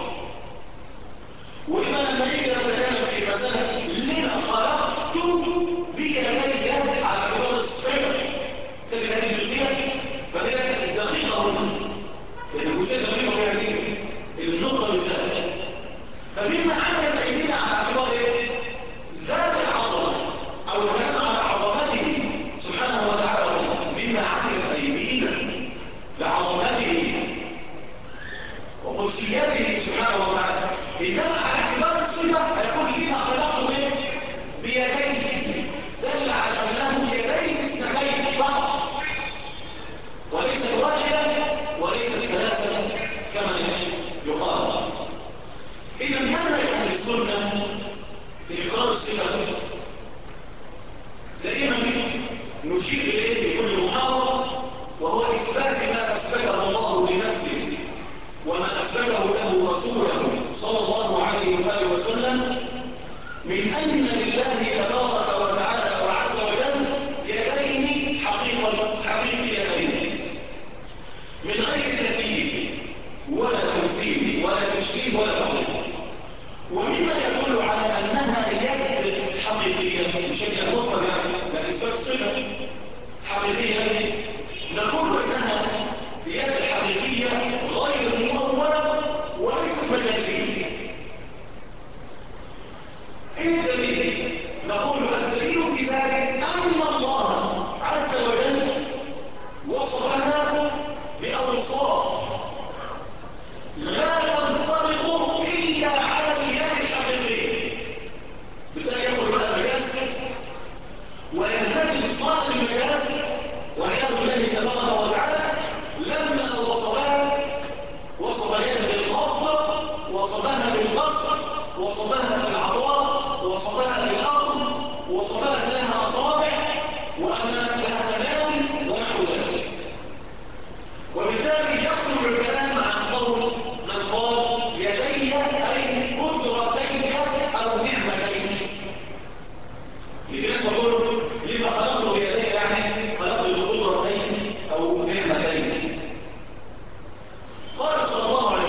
A: وإذا لما يجي نتكلم في مسألة لما خلقت بيدي على اعتبار الصفة تجد هذه الجزئية فهي دقيقة هنا، لأن الجزئية دقيقة في هذه النقطة بالذات. فمما عملت أيدينا على اعتبار ذات العظمة أو الكلام على عظمته سبحانه وتعالى، مما عملت أيدينا لعظمته وقدسيته سبحانه وتعالى، إنما على اعتبار الصفة هيكون لما خلقته بيديه، دل على أنه يديه اثنتين فقط، وليس واحدة وليس ثلاثة كما يقال. إذا منهج أهل السنة في إقرار الصفة دائما نشير إليه في كل محاضرة، وهو إثبات ما أثبته الله لنفسه وما أثبته له رسوله صلى الله عليه وآله وسلم من أن لله تبارك وتعالى وعز وجل يدين حقيقيتين من غير تكييف ولا تمثيل ولا تشبيه ولا تعظيم. ومما يدل على أنها يد حقيقية بشكل مفرد، لا إثبات صفة حقيقية، نقول إنها يد حقيقية غير مؤولة وليست مجازية. إيه الدليل؟ نقول الدليل في ذلك أن الله عز وجل وصفها بأوصاف لا تنطبق إلا على اليد الحقيقية. بالتالي يقول بقى المجاز وينتهي إصلاح المجاز والعياذ بالله تبارك وتعالى لما وصف اليد بالخفض، وصفها بالبسط، وصفها بالعطاء، وصفها بالأرض، وصفها لها أصابع وأن لها أنام ونحو ذلك. وبالتالي يخرج الكلام عن قول من قال يدي أي قدرتين أو نعمتين. لذلك نقول لما خلقه بيدي يعني خلقه بقدرتين أو نعمتين. قال صلى الله عليه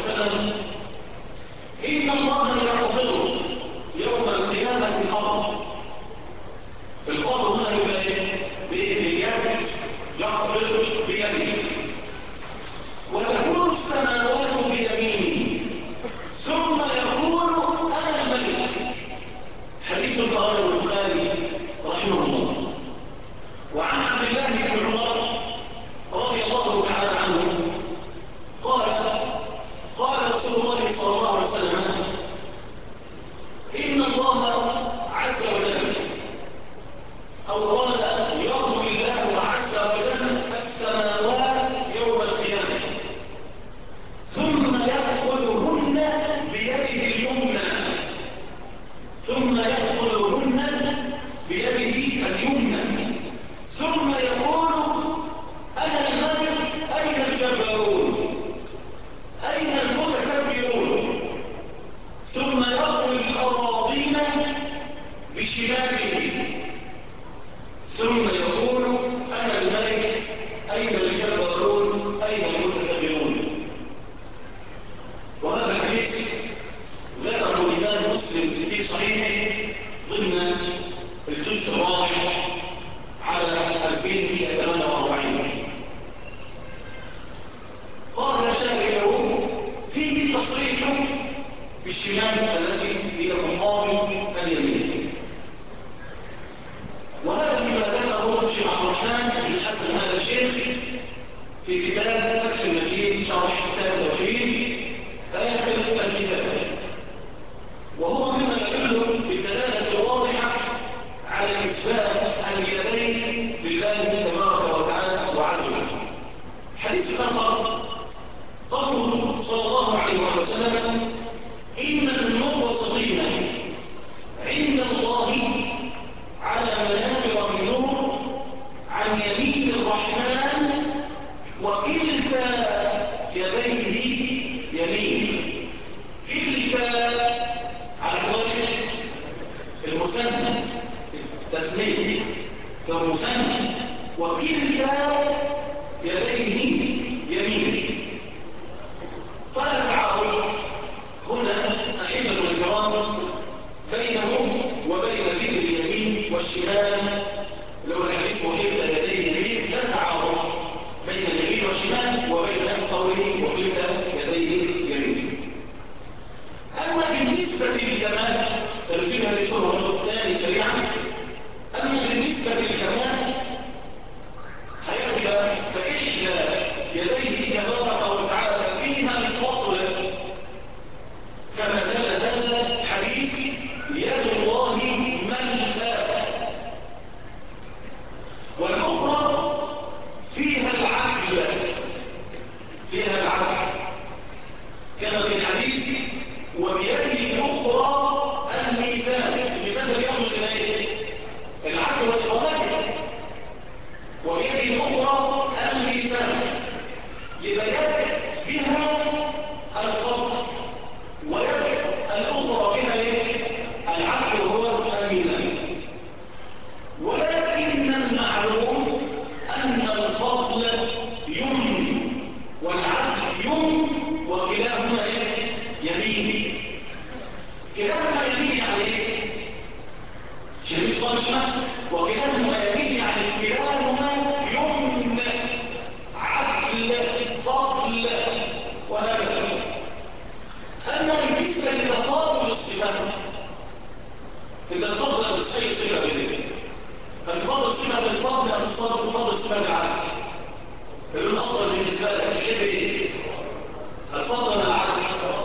A: في كتاب فتح المجيد شرح كتاب التوحيد آخر الكتاب، وهو مما يدل بالدلالة الواضحة على إثبات اليدين لله تبارك وتعالى وعز وجل. حديث آخر قوله صلى الله عليه وسلم: إن المقسطين عند الله على منابر من نور عن يمين الرحمن وكلتا يديه يمين. كلتا على وجه المثنى التسمية كمثنى، وكلتا يديه يمين. فلا تعارض هنا أحبة الكرام بينهم وبين ذكر اليمين والشمال. لو الحديث وكلتا يديه يمين لا تعارض بين اليمين والشمال وبين قوله وكلتا يديه يمين. أما بالنسبة للكمال سنتم هذه الشهرة الثاني سريعا. أما بالنسبة للكمال هيأتي فإحدى يديه تبارك وتعالى فيها الفضل كما زال حديث يد الله ملأى، والأخرى فيها العدل، فيها العدل كما في الحديث وبيده الأخرى الميزان. الميزان ده بيعمل إليه العدل والإرادة، وبيده الأخرى الميزان يبقى يد بها الفضل ويد الأخرى بها العدل وهو الميزان. ولكن المعلوم أن الفضل يمن والعدل يمن وكلاهما يمين. كلاهما يمين يعني ايه؟ شريط قشمة. وكلاهما يمين يعني كلاهما يمن عدل فضل وهكذا. أما بالنسبة لتفاضل الصفات، إذا تفضل الشيء صفة بذلك فتفضل صفة بالفضل أو تفضل صفة بالعدل. الأفضل بالنسبة لك الحب إيه؟ الفضل ولا العدل؟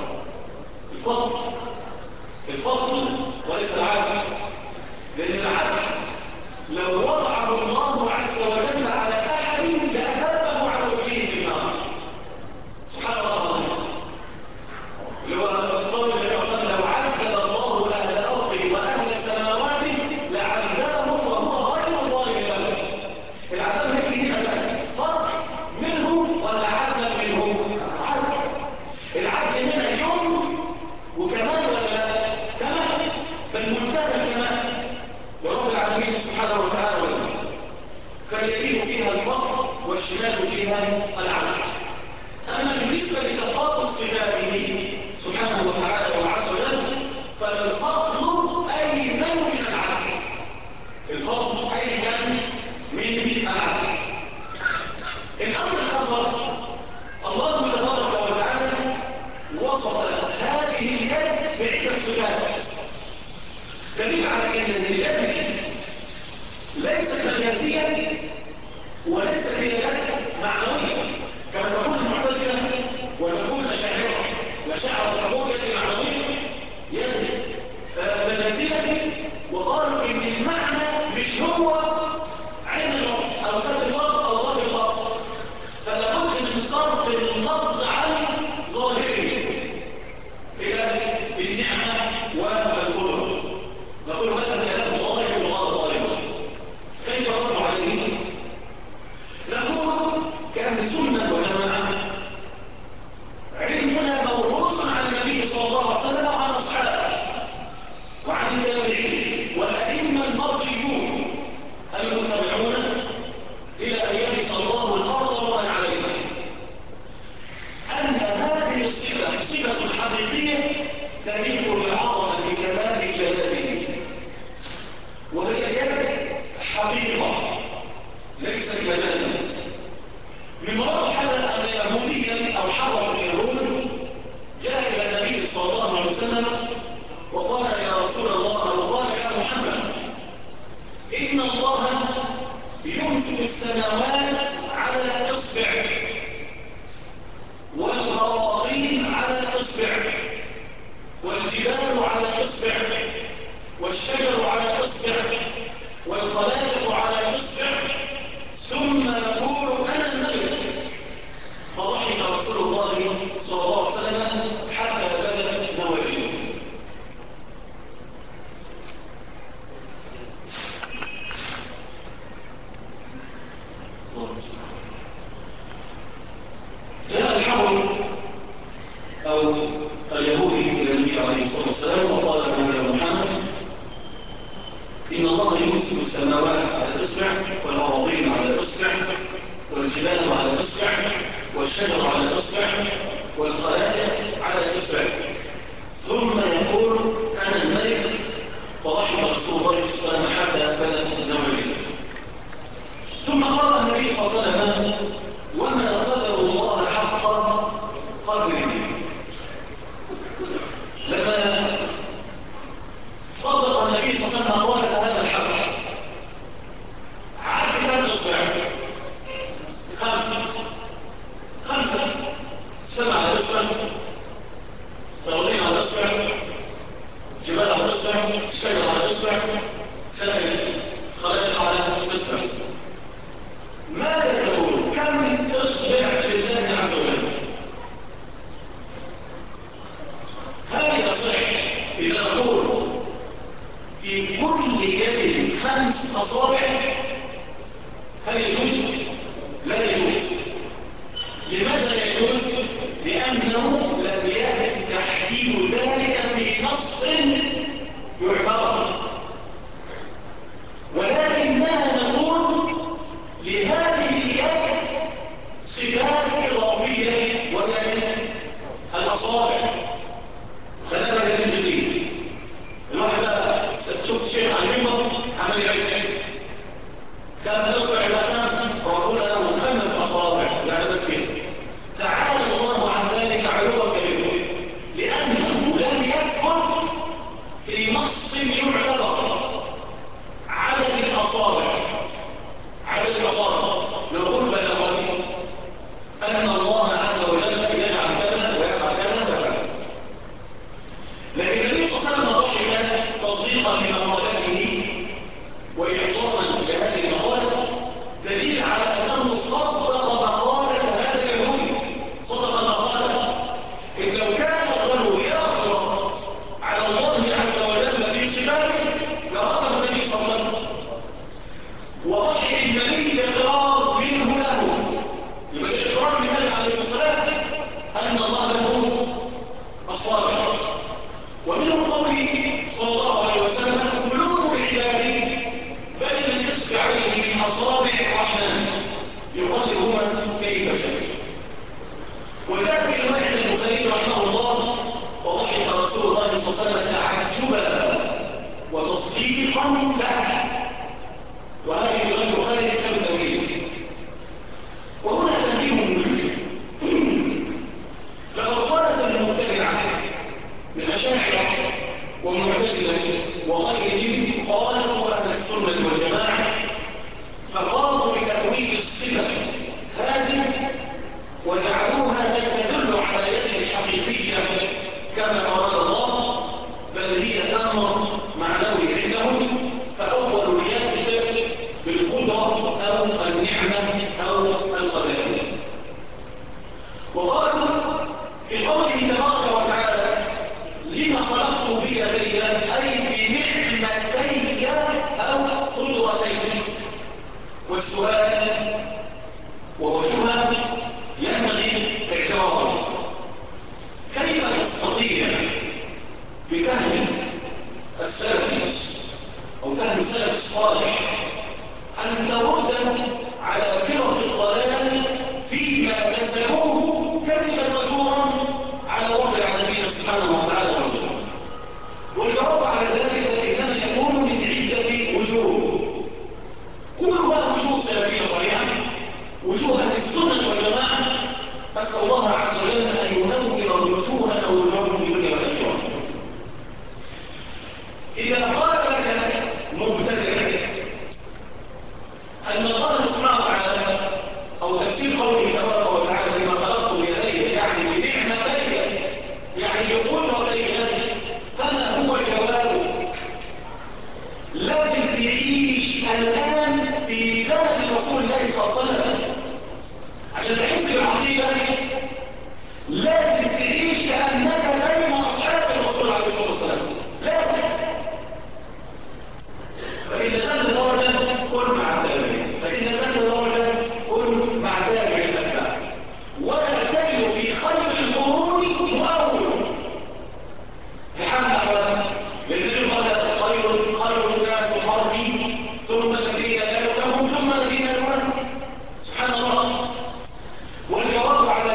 A: الفضل وليس العدل، لأن العدل لو وضعه الله عز وجل على أحد لأذابه على وجهه في النار. سبحان الله. اللي هو قول النبي صلى الله عليه وسلم: لو عذب الله أهل الأرض وأهل السماوات لعذبهم وهو غير ظالم لهم. العذاب هيجي هنا فرق منه ولا عذب منه؟ عذب. العدل هنا يوم وكمان ولا كمان، فالمستقبل كمان لرب العالمين سبحانه وتعالى. فاليمين فيها الفضل والشمال فيها العدل. أما بالنسبة لتفاضل صفاته سبحانه وتعالى وعز وجل فالفضل أيمن من العدل. الفضل أيمن من العدل. الأمر الآخر الله تبارك وتعالى وصف هذه اليد بعدة صفات دليل على أن اليد ليست مجازية وليست هي يد معنوية كما تقول المعتزلة وتقول الأشاعرة تقول يد معنوية يد مجازية، وقالوا إن المعنى مش هو عين اللفظ أو فتح اللفظ أو ظاهر اللفظ، فلا بد من صرف اللفظ عن ظاهره إلى النعمة والفضل. نقول هذا كلام ظاهر وغير ظاهر. كيف نرد عليه؟ نقول كأهل السنة والجماعة علمنا موروث عن النبي صلى الله عليه وسلم وعن أصحابه وعن التابعين والأئمة المرضيون المتبعون إلى أن يرث الله الأرض ومن عليها أن هذه الصفة صفة حقيقية تليق بعظمة كمال جلاله، وهي يد حقيقة ليست مجازا. من مرات حدث أن يهوديا أو حضر اليهود جاء إلى النبي صلى الله عليه وسلم وقال: يا رسول الله، أو قال: يا محمد، إن الله يمسك السماوات على إصبع والشجر على الإصبع والخلايا على الإصبع، ثم يقول أنا الملك، فضحك رسول الله صلى الله عليه وسلم حتى بدأت النووية. ثم قال النبي صلى الله عليه وسلم وما قدر الله حق قدره. لما صدق النبي صلى الله عليه وسلم قال هذا الحق عاد كم أصبع؟ 5 7 على الأصبع، موضوعين على الأصبع، جبال على الأصبع، الشجر على الأصبع، سائل خلائق على الأصبع. ماذا تقول؟ كم تصبع لله عز وجل؟ هل يصح إذا نقول في كل يد 5 أصابع؟ هل يجوز؟ لا يجوز. لماذا لا يجوز؟ لأنه لم يأتي تحديد ذلك في نص يعتبر، ولكننا نقول لهذه اليد صفات إضافية وهي الأصابع. خلينا بالك الجديد الواحد بقى شفت شيء عن المنبر عمل يعيد كان تصبح إلى 5 وأقول له 5 أصابع يعني بس كده. تعالى الله عن ذلك علوا كبيرا، لأنه لم يذكر في نص يعتبر عدد الأصابع. نقول بلغني أن الله عز وجل يفعل كذا ويفعل كذا ويفعل. لكن النبي صلى الله عليه وسلم ضحك تصديقا لمقالته وإعظاما لهذه المقالة، دليل على أنه صدق مقالة هذا اليهودي، صدق المقالة. إذ لو كان الرجل يخلق على الله عز وجل في صفاته لرده النبي صلى الله عليه وسلم، وضحك النبي بإقرار منه له، يبقى الإقرار من النبي عليه الصلاة والسلام أن الله له أصابع، ومنه قوله صلى الله عليه وسلم قلوب عبادي بين إصبعين من أصابع الرحمن يقدرهما كيف شاء. وجاء في رواية البخاري رحمه الله وضحك رسول الله صلى الله عليه وسلم تعجبا وتصديقا له، وهذه رواية البخاري في كتاب التوحيد. وهنا تنبيه لقد قالت المبتدعة من الأشاعرة والمعتزلة وغيرهم خالفوا أهل السنة والجماعة، فقاموا بتأويل الصفة هذه وجعلوها لا تدل على يد حقيقية كما أراد الله، بل هي أمر معنوي عندهم، فأول اليد بالقدرة أو النعمة أو القدر. وقالوا في قوله تبارك وتعالى لما خلقت بيدي أي بنعمتي أو قدرتي. والسؤال وهو شبهة ينبغي اعتراضه، كيف تستطيع بفهم السلف أو فهم السلف الصالح أن ترد على فرق الضلال فيما نسبوه كذبا مذكورا على رب العالمين سبحانه وتعالى؟ والجواب على ذلك إنما يكون من عدة وجوه، كلها وجوه سلفية صريحة، وجوه أهل السنة والجماعة. أسأل الله عز وجل أن ينور وجوهنا ووجوهكم في الدنيا والآخرة. إذا قال لك مبتدع أن الله سبحانه وتعالى أو تفسير قوله تبارك وتعالى لما خلقت بيدي يعني بنعمتي يعني بقدرتي، فما هو جوابك؟ لازم تعيش الآن في زمن رسول الله صلى الله عليه وسلم عشان تحس بالعقيدة. لازم تعيش كأنك بين أصحاب الرسول عليه الصلاة والسلام، لازم. فإذا زاد درجة كن مع التابعين، فإذا زاد درجة كن مع تابع الأتباع، ولا تجد في خير القرون مؤول بحال أحوال. للذين قال خير الناس قرني ثم الذين يلونهم ثم الذين يلونهم، سبحان الله. والجواب على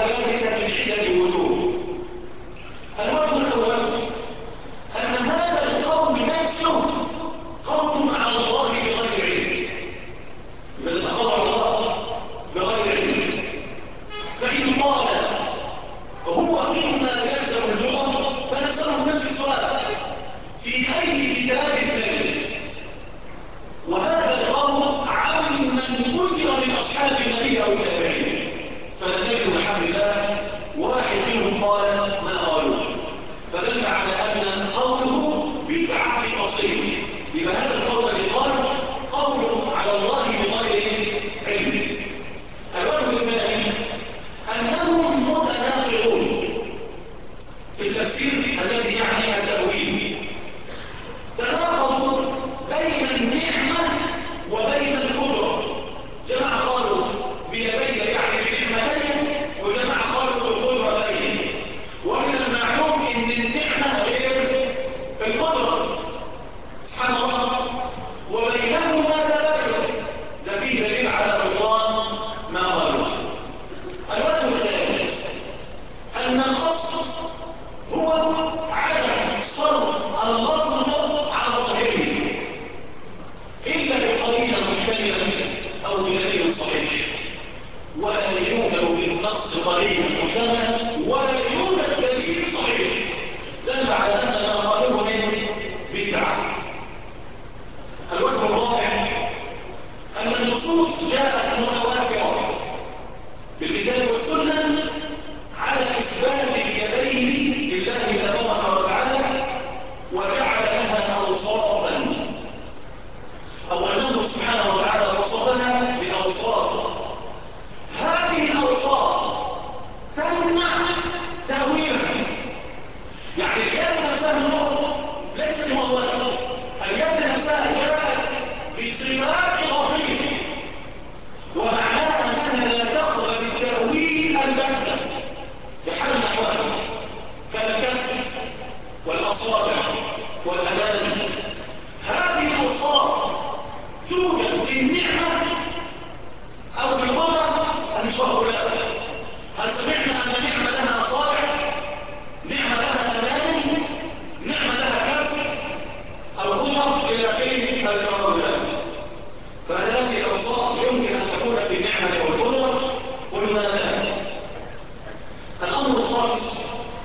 A: جاءت متوافرة بالكتاب والسنة على إثبات اليدين لله تبارك وتعالى، وجعل لها أوصافا، أو أنه سبحانه وتعالى وصفها بأوصاف. هذه الأوصاف تمنع تأويلها. يعني اليد نفسها ليست موضوعا، اليد نفسها جاءت بصفات إضافية، ومعناها أنها لا تقبل التأويل البتة بحال الأحوال كالكف والأصابع والأنان. هذه الأوصاف توجد في النعمة أو في القدرة أنشاء أولاد. هل سمعنا أن نعمة لها أصابع، نعمة لها أنان، نعمة لها كف أو قدرة إلى آخره؟ الجواب لا. فهذه الأوصاف يمكن أن تكون في النعمة أو القدرة، قلنا لا. الأمر الخامس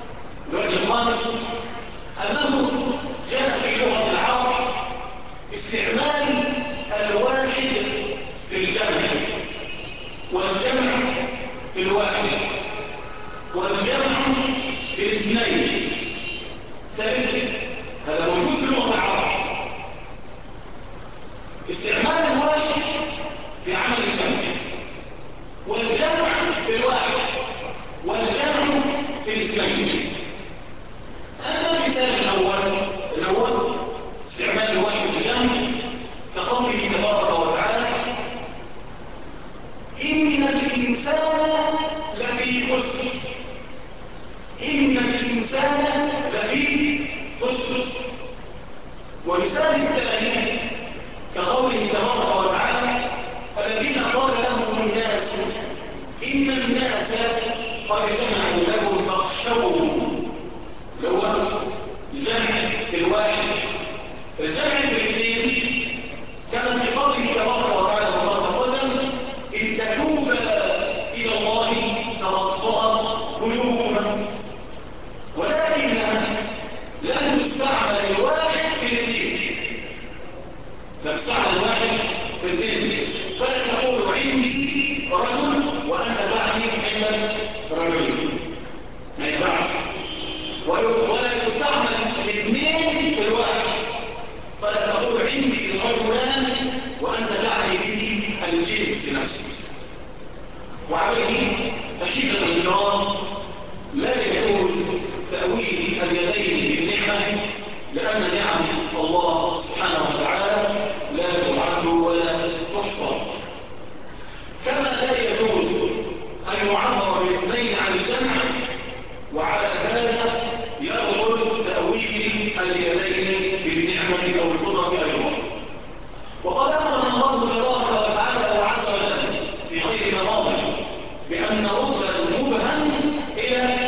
A: أنه جاء في لغة العرب استعمال الواحد في الجمع، والجمع في الواحد، والجمع في الاثنين. هذا موجود في لغة العرب، استعمال الواحد في عمل الجمع، والجمع في الواحد، والجمع في الاثنين. هذا المثال الأول استعمال الواحد في الجمع كقوله تبارك وتعالى: إن الإنسان لفي خسر. إن الإنسان لفي خسر. ومثال الثاني كقوله تبارك وتعالى: الذين قال لهم الناس إن الناس قد جمعوا لهم فاخشوهم. اللي هو الجمع في الواحد، الجمع في الاثنين كما في قوله تبارك وتعالى كما تقدم: إن تتوبا إلى الله فقد صغت قلوبكما. ولكن لم تستعمل الواحد في الاثنين، لم تستعمل الواحد في الاثنين. فلا تقول عندي رجل وأنت تعني عندك رجل، ما ينفعش. ولا يستعمل الاثنين في الواحد، فلا تقول عندي رجلان وأنت تعني به الجنس نفسه. وعليه تحقيقا الكرام لا يجوز تأويل اليدين بالنعمة، لأن نعم الله سبحانه وتعالى لا تعد ولا تحصى. كما لا يجوز أن يعبر بالاثنين عن الجمع، وعلى هذا يبطل تأويل اليدين بالنعمة أو القدرة أيضا. وقد أمر الله تبارك وتعالى وعز وجل في غير مواضع بأن نرد المبهم إلى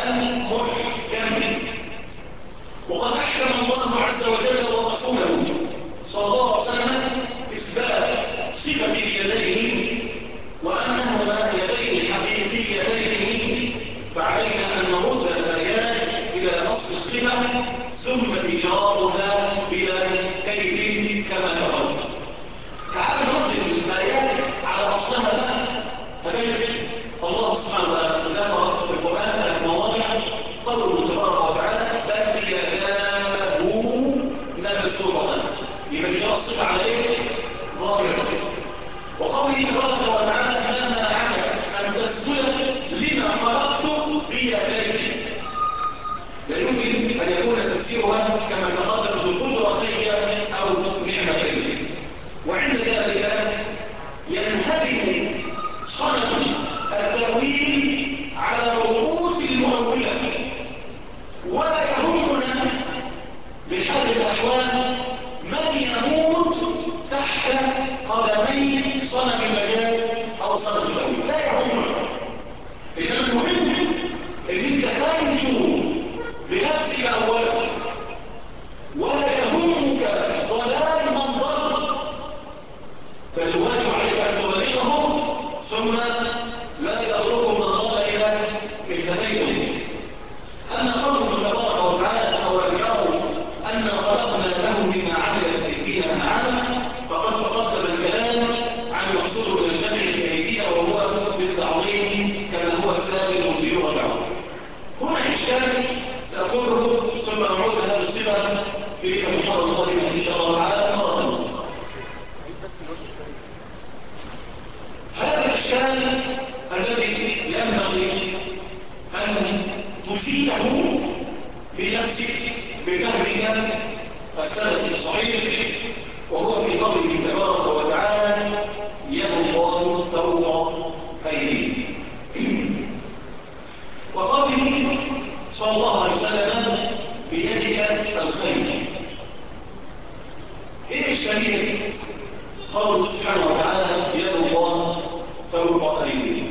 A: المحكم. وقد أحكم الله عز وجل ورسوله صلى الله عليه وسلم إثبات صفة اليدين وأنهما يدين حقيقيتين، فعلينا أن نرد الآيات إلى أصل الصفة ثم إجراؤها بلا كيف كما ترون. تعالوا نرد الآيات على أصلها. هذين الله سبحانه وتعالى ذكر في القرآن ثلاث مواضع: قوله تبارك وتعالى: بل يداه مبسوطتان، يبقى إجراء الصفة على إيه؟ ظاهرة. وقوله تبارك وتعالى: ما منعك أن تسجد لما خلقت بيديك. لا يمكن أن يكون تفسيرها كما تقدم بالقدرتين أو نعمتين. وعند ذلك ينهدم صنم التأويل على رؤوس المؤولة، ولا يهمنا بحال الأحوال من يموت تحت قدمي صنم المجاز أو صنم التأويل، لا يهمنا. إنما المهم إن أنت تنجو بنفسك أولا، ولا يهمك ضلال من ضل، بل الواجب عليك أن تبلغهم ثم لا يضركم من ضل السؤال الذي ينبغي أن تفيده بنفسك بفهمك السلف الصحيح، وهو في قوله تبارك وتعالى: يد الله فوق أيديهم. وقوله صلى الله عليه وسلم: بيدك الخير. ايش دليل قوله سبحانه وتعالى: يد الله فوق أيديهم؟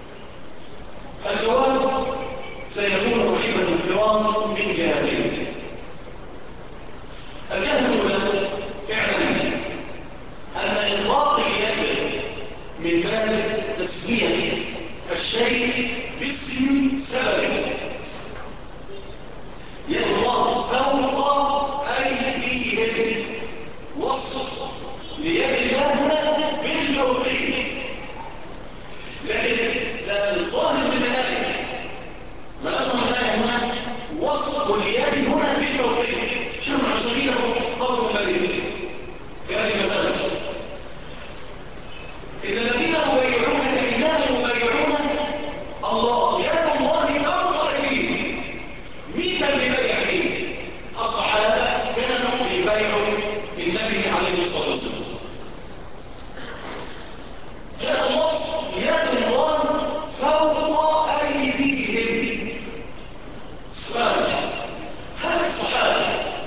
A: الجواب سيكون رحيما بالحوار من جهتين. الجهة الأولى: اعلم أن إطلاق اليد من باب تسمية الشيء باسم سبب. يد الله فوق أيديهم، وصف ليد الله هنا بالفوقية، لكن الظاهر من الآية ما أظن الآية هنا وصف اليد هنا بالفوقية. شنو العشرية قول مبين هذه مسألة. إذا الذين يبايعونك إنما يبايعون الله، يد الله فوق أيديهم. مين اللي بايع مين؟ الصحابة كانوا يبايعوا النبي عليه الصلاة والسلام. جاء الوصف يد الله فوق أيديهم. سؤال: هل الصحابة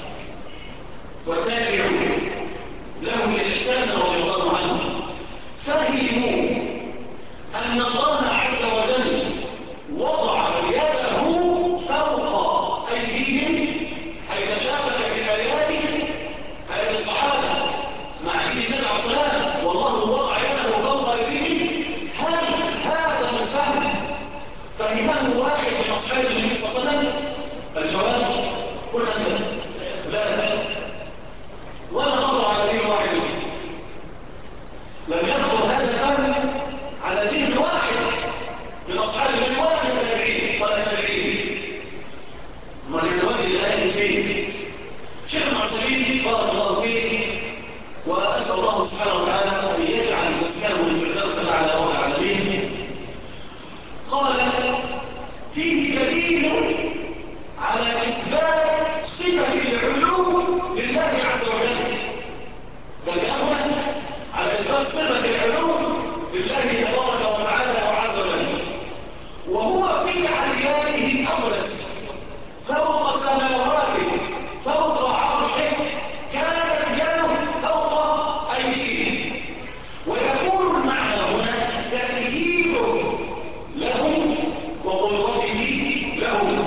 A: والتابعون لهم الإحسان رضي الله عنهم فهموا أن الله عز وجل وضع يده فوق أيديهم، أي تشابه في الآيات أي الصحابة مع عيسى بن عبد الله والله وضع يده فوق أيديهم؟ هل هذا من فهمه واحد من أصحاب النبي صلى الله عليه وسلم؟ الجواب: قل أنت لا، ولا مر على دين واحد منهم. لم يخطر هذا الفهم على دين واحد من أصحاب النبي ولا من التابعين ولا التابعين. من الوادي الآن فيه شيخ المعصرين بارك الله فيه، وأسأل الله سبحانه وتعالى أن يجعل مسكنه الفردوس الأعلى رب العالمين، قال: فيه دليل على إثبات صفة العلو لله عز وجل. والكلام على إثبات صفة العلو لله تبارك وتعالى وعز وجل، وهو في عليائه الأقدس فوق سماواته فوق عرشه كانت يده فوق أيديه. ويكون المعنى هنا تأييد له وقدرته له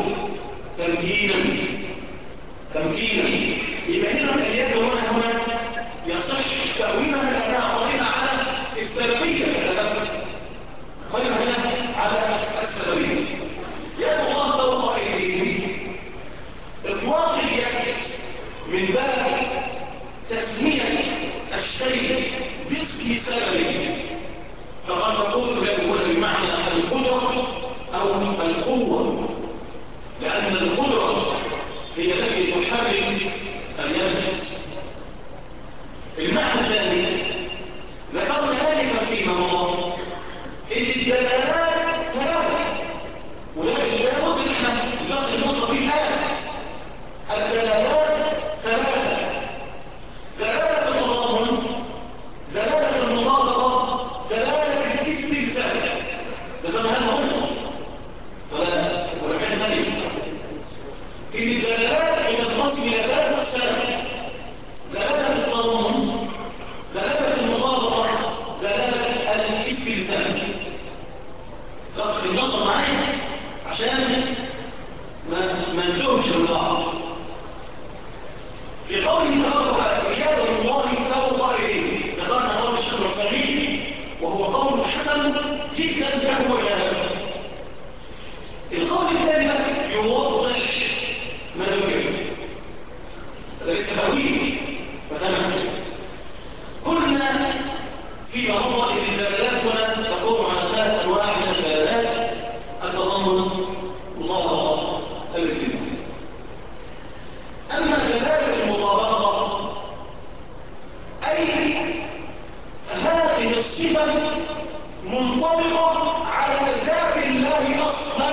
A: تمكينا. يبقى هنا اليد هنا يصح تأويلها لأنها قائمة على السببية، قائمة هنا على السببية. يد الله فوق أيديهم، إطلاق اليد من باب تسمية الشيء باسم سببه. فقد نقول له بمعنى القدرة أو القوة، لأن القدرة هي التي تحرك اليد. المعنى الثاني ذكرنا ذلك فيما مضى، إن الدلالات ثلاثة، ولكن لا بد ان احنا نلاحظ النقطة في الآية. الدلالات ثلاثة: دلالة التضامن، دلالة المطابقة، دلالة الاستلزام. ذكرنا هذا هنا فلا ولا كان ثاني. إن الدلالات بتنقسم إلى ثلاث أقسام: دلالة التضامن، دلالة المطابقة، دلالة الاستلزام. لخص النصر معايا عشان ما ندوش من بعض. في قوله تبارك: يد الله فوق أيديهم، ذكرنا قول الشيخ العثيمين وهو قول حسن جدا له إجابة. القول الثاني يوضح ما ذكر، ليس تأويل. فتمام. قلنا في مضى الدلالات هنا تقوم على ثلاث أنواع من الدلالات: منطبقة على ذات الله أصلا.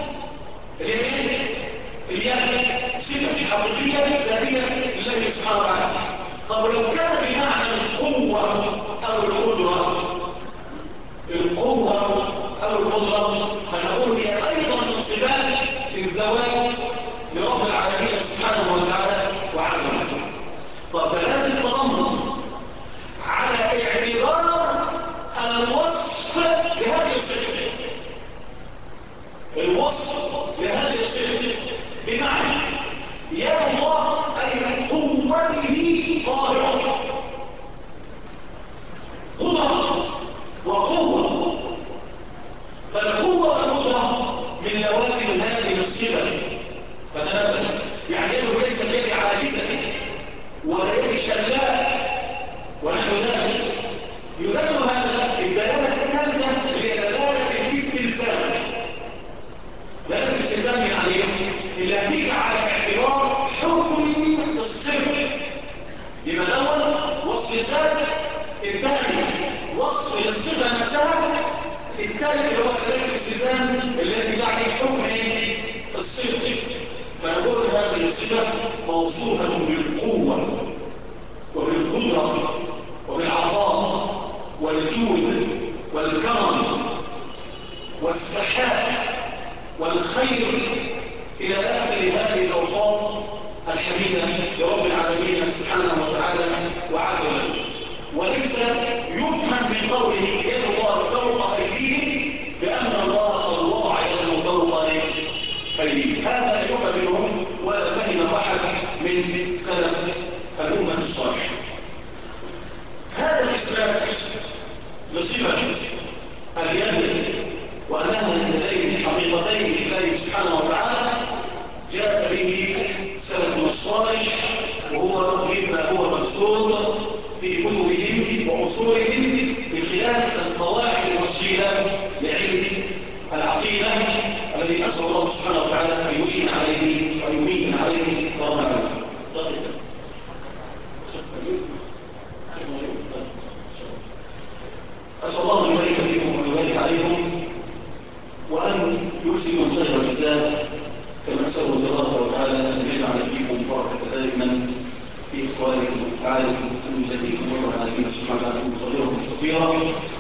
A: اليد صفة حقيقية ذاتية لله سبحانه وتعالى. طب لو كان بمعنى القوة أو القدرة فنقول هي أيضا من صفات الذوات لرب العالمين سبحانه وتعالى وعز وجل. طب دلالة التضمن على اعتبار الوصف لهذه الصفة، بمعنى يد الله أي قوته قاهرة، قدرة وقوة. فالقوة والقدرة من لوازم هذه الصفة. فتنبه يعني يده ليس بيد عاجزة ولا يد شلاء ونحو ذلك. يدل هذا الدلالة الثالثة لدلالة الاستلزام. دلالة الاستلزام يعني اللي هتيجي على اعتبار حكم الصفة. يبقى الأول وصف الذات، الثاني وصف للصفة نفسها، الثالث اللي هو دلالة الاستلزام الذي يعني حكم الصفة. فنقول هذه الصفة موصوفة بالقوة وبالقدرة وبالعطاء والجود والكرم والسخاء والخير إلى آخر هذه الأوصاف الحميدة لرب العالمين سبحانه وتعالى وعز وجل. وليس يفهم من قوله يد الله فوق أيديهم بأن الله قد وضع يده فوق أيديهم. هذا لا يفهم منهم ولا فهم أحد من سلف الأمة الصالحة. هذا الإثبات لصفة اليد وأنها من هذين حقيقتين لله سبحانه وتعالى جاء به سلفنا الصالح، وهو مما هو مبسوط في كتبهم وأصولهم من خلال القواعد الأصيلة لعلم العقيدة الذي أسأل الله سبحانه وتعالى أن يعين عليه ويميت عليه رب العالمين. أسأل الله أن يبارك فيكم ويبارك عليكم وأن يرسلكم خير الجزاء، كما أسأل تبارك وتعالى أن يجعل فيكم بركة دائما في إخوانكم وأفعالكم ومجديكم ورب العالمين سبحانه وتعالى صغيرا كثيرا.